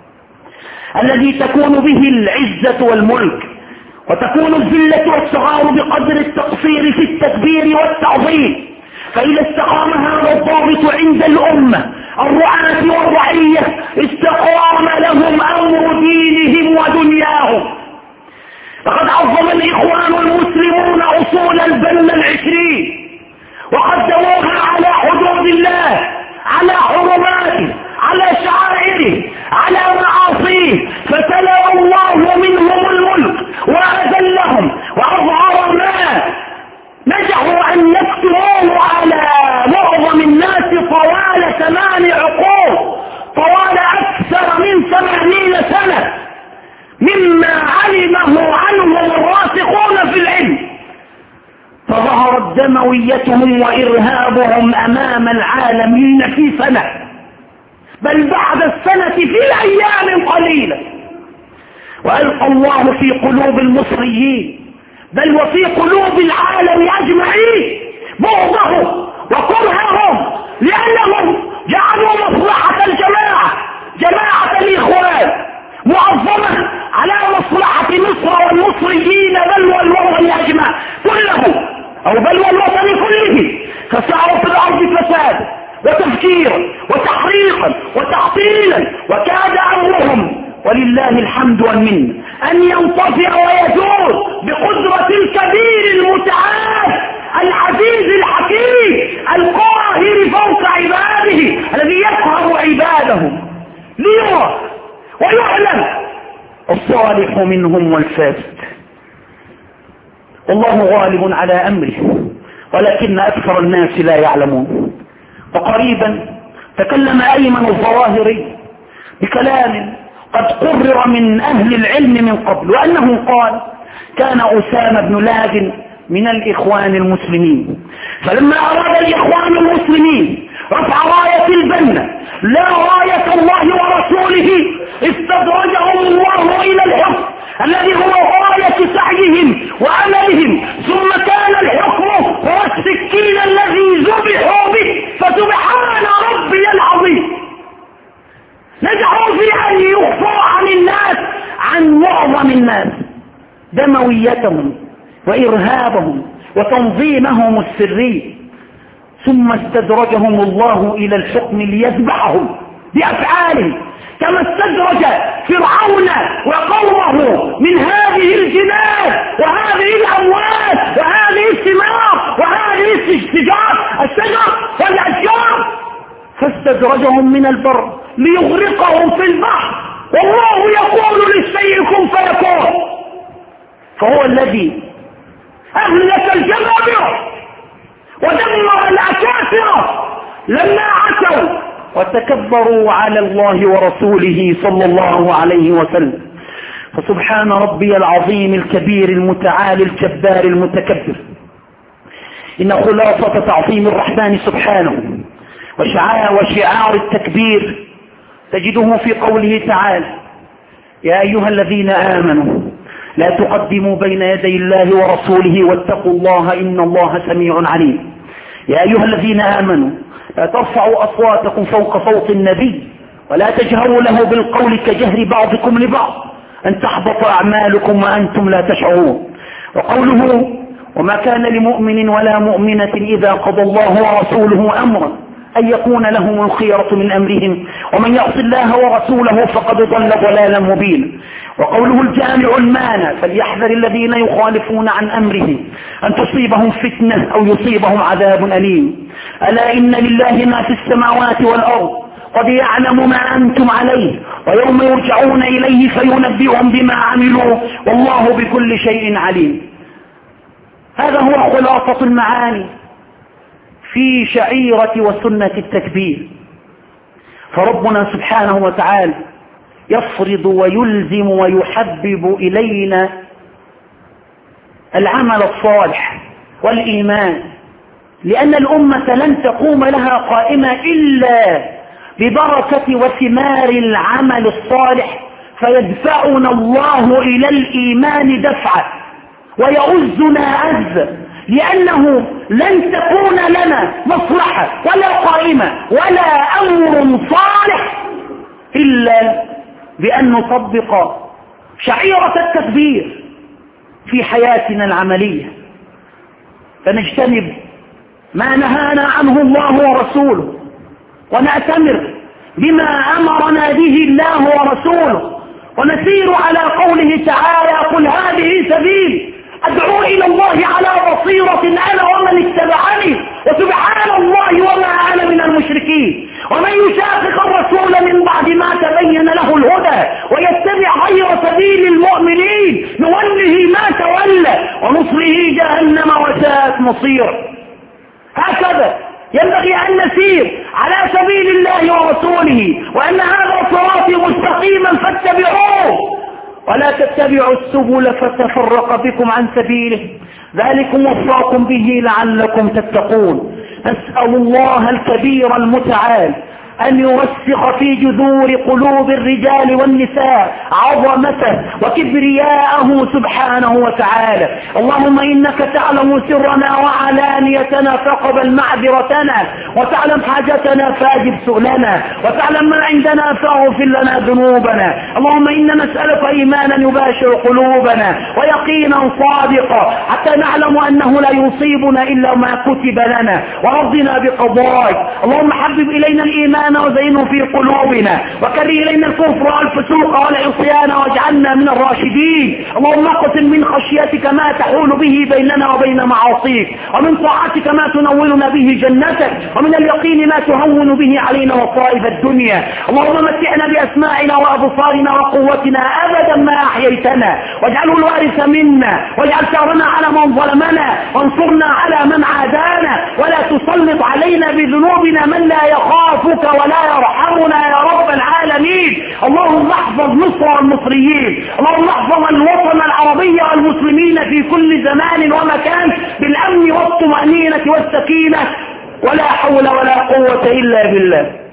الذي تكون به العزة والملك وتكون الذلة والصغار بقدر التقصير في التكبير والتعظيم. فإذا استقام هذا الضابط عند الأمة الرعاة والرعية استقام لهم أمر دينهم ودنياهم. لقد عظم الإخوان المسلمون أصول البن العشرين وقدموها على حدود الله، على حرماته، على شعائره، على معاصيه، فتلى الله منهم الملك وأذلهم وأظهر ما نجحوا أن يكتموه على معظم الناس طوال ثمان عقود، طوال أكثر من ثمانين سنة، مما علمه عنهم الراسخون في العلم. فظهرت دمويتهم وإرهابهم أمام العالمين في سنة، بل بعد السنة في الأيام قليلة. وألقى الله في قلوب المصريين بل وفي قلوب العالم أجمعين بغضهم وكرههم، لأنهم جعلوا مصلحة الجماعة، جماعة الإخوان، معظمة على مصلحة مصر والمصريين بل والوطن أجمع كله، أو بل والوطن كله. فسعوا في الأرض فسادا وتفجيرا وتحريقا وتعطيلا، وكاد أمرهم ولله الحمد والمنة أن ينطفئ ويزول بقدرة الكبير المتعال العزيز الحكيم القاهر فوق عباده، الذي يقهر عباده ليرى ويعلم الصالح منهم والفاسد. والله غالب على أمره ولكن أكثر الناس لا يعلمون. وقريبا تكلم أيمن الظواهري بكلام قد قرر من أهل العلم من قبل، وأنه قال: كان أسامة بن لادن من الإخوان المسلمين، فلما أراد الإخوان المسلمين رفع راية البنة لا راية الله ورسوله استدرجهم الله إلى الحكم الذي هو غاية سعيهم وعملهم، ثم كان الحكم هو السكين الذي ذبحوا به، فسبحان ربي العظيم نجحوا في أن يخفوا عن الناس، عن معظم الناس، دمويتهم وإرهابهم وتنظيمهم السري، ثم استدرجهم الله إلى الحكم ليذبحهم بأفعالهم، كما استدرج فرعون وقومه من هذه الجبال وهذه الأموال وهذه الثمار وهذه الشجار الشجر والأشجار، فاستدرجهم من البر ليغرقهم في البحر، والله يقول للشيء كن فيكون. فهو الذي أهلك الجبابرة ودمر الأكاسرة لما عتوا وتكبروا على الله ورسوله صلى الله عليه وسلم. فسبحان ربي العظيم الكبير المتعالي الجبار المتكبر. إن خلاصة تعظيم الرحمن سبحانه وشعار, وشعار التكبير تجده في قوله تعالى: يا أيها الذين آمنوا لا تقدموا بين يدي الله ورسوله واتقوا الله إن الله سميع عليم. يا أيها الذين آمنوا لا ترفعوا أصواتكم فوق صوت النبي ولا تجهروا له بالقول كجهر بعضكم لبعض أن تحبط أعمالكم وأنتم لا تشعرون. وقوله: وما كان لمؤمن ولا مؤمنة إذا قضى الله ورسوله أمرا أن يكون لهم الخيرة من أمرهم ومن يعص الله ورسوله فقد ضل ضلالا مبينا. وقوله الجامع المانع: فليحذر الذين يخالفون عن أمره أن تصيبهم فتنة أو يصيبهم عذاب أليم. ألا إن لله ما في السماوات والأرض قد يعلم ما أنتم عليه ويوم يرجعون إليه فينبئهم بما عملوا والله بكل شيء عليم. هذا هو خلاصة المعاني في شعيرة وسنة التكبير. فربنا سبحانه وتعالى يفرض ويلزم ويحبب إلينا العمل الصالح والإيمان، لأن الأمة لن تقوم لها قائمة إلا ببركة وثمار العمل الصالح، فيدفعنا الله إلى الإيمان دفعة ويؤزنا أز، لأنه لن تكون لنا مصلحة ولا قائمة ولا أمر صالح إلا بأن نطبق شعيرة التكبير في حياتنا العملية، فنجتنب ما نهانا عنه الله ورسوله، ونأتمر بما أمرنا به الله ورسوله، ونسير على قوله تعالى: قل هذه سبيلي أدعو إلى الله على بصيرة أنا ومن اتبعني وسبحان الله وما أنا من المشركين. ومن يشاقق الرسول من بعد ما تبين له الهدى ويتبع غير سبيل المؤمنين نوله ما تولى ونصله جهنم وساءت مصيره. هكذا ينبغي أن نسير على سبيل الله ورسوله، وأن هذا صراطي مستقيما فاتبعوه ولا تتبعوا السبل فتفرق بكم عن سبيله، ذلكم وصاكم به لعلكم تتقون. نسأل الله الكبير المتعال أن يرسخ في جذور قلوب الرجال والنساء عظمته وكبرياءه سبحانه وتعالى. اللهم إنك تعلم سرنا وعلانيتنا فاقبل معذرتنا، وتعلم حاجتنا فاجب سؤلنا، وتعلم ما عندنا فاغفر لنا ذنوبنا. اللهم إنا نسألك إيمانا يباشر قلوبنا ويقينا صادقا حتى نعلم أنه لا يصيبنا إلا ما كتب لنا، ورضنا بقضائك. اللهم حبب إلينا الإيمان وزينه في قلوبنا، وكره إلينا الكفر والفسوق والعصيان واجعلنا من الراشدين. اللهم اقسم من خشيتك ما تحول به بيننا وبين معاصيك، ومن طاعتك ما تنولنا به جنتك، ومن اليقين ما تهون به علينا مصائب الدنيا. اللهم متعنا بأسماعنا وأبصارنا وقوتنا أبدا ما أحييتنا، واجعله الوارث منا، واجعل ثارنا على من ظلمنا، وانصرنا على من عادانا، ولا تسلط علينا بذنوبنا من لا يخافك ولا يرحمنا يا رب العالمين. اللهم احفظ مصر والمصريين، اللهم احفظ الوطن العربي والمسلمين في كل زمان ومكان بالأمن والطمأنينة والسكينة، ولا حول ولا قوة إلا بالله.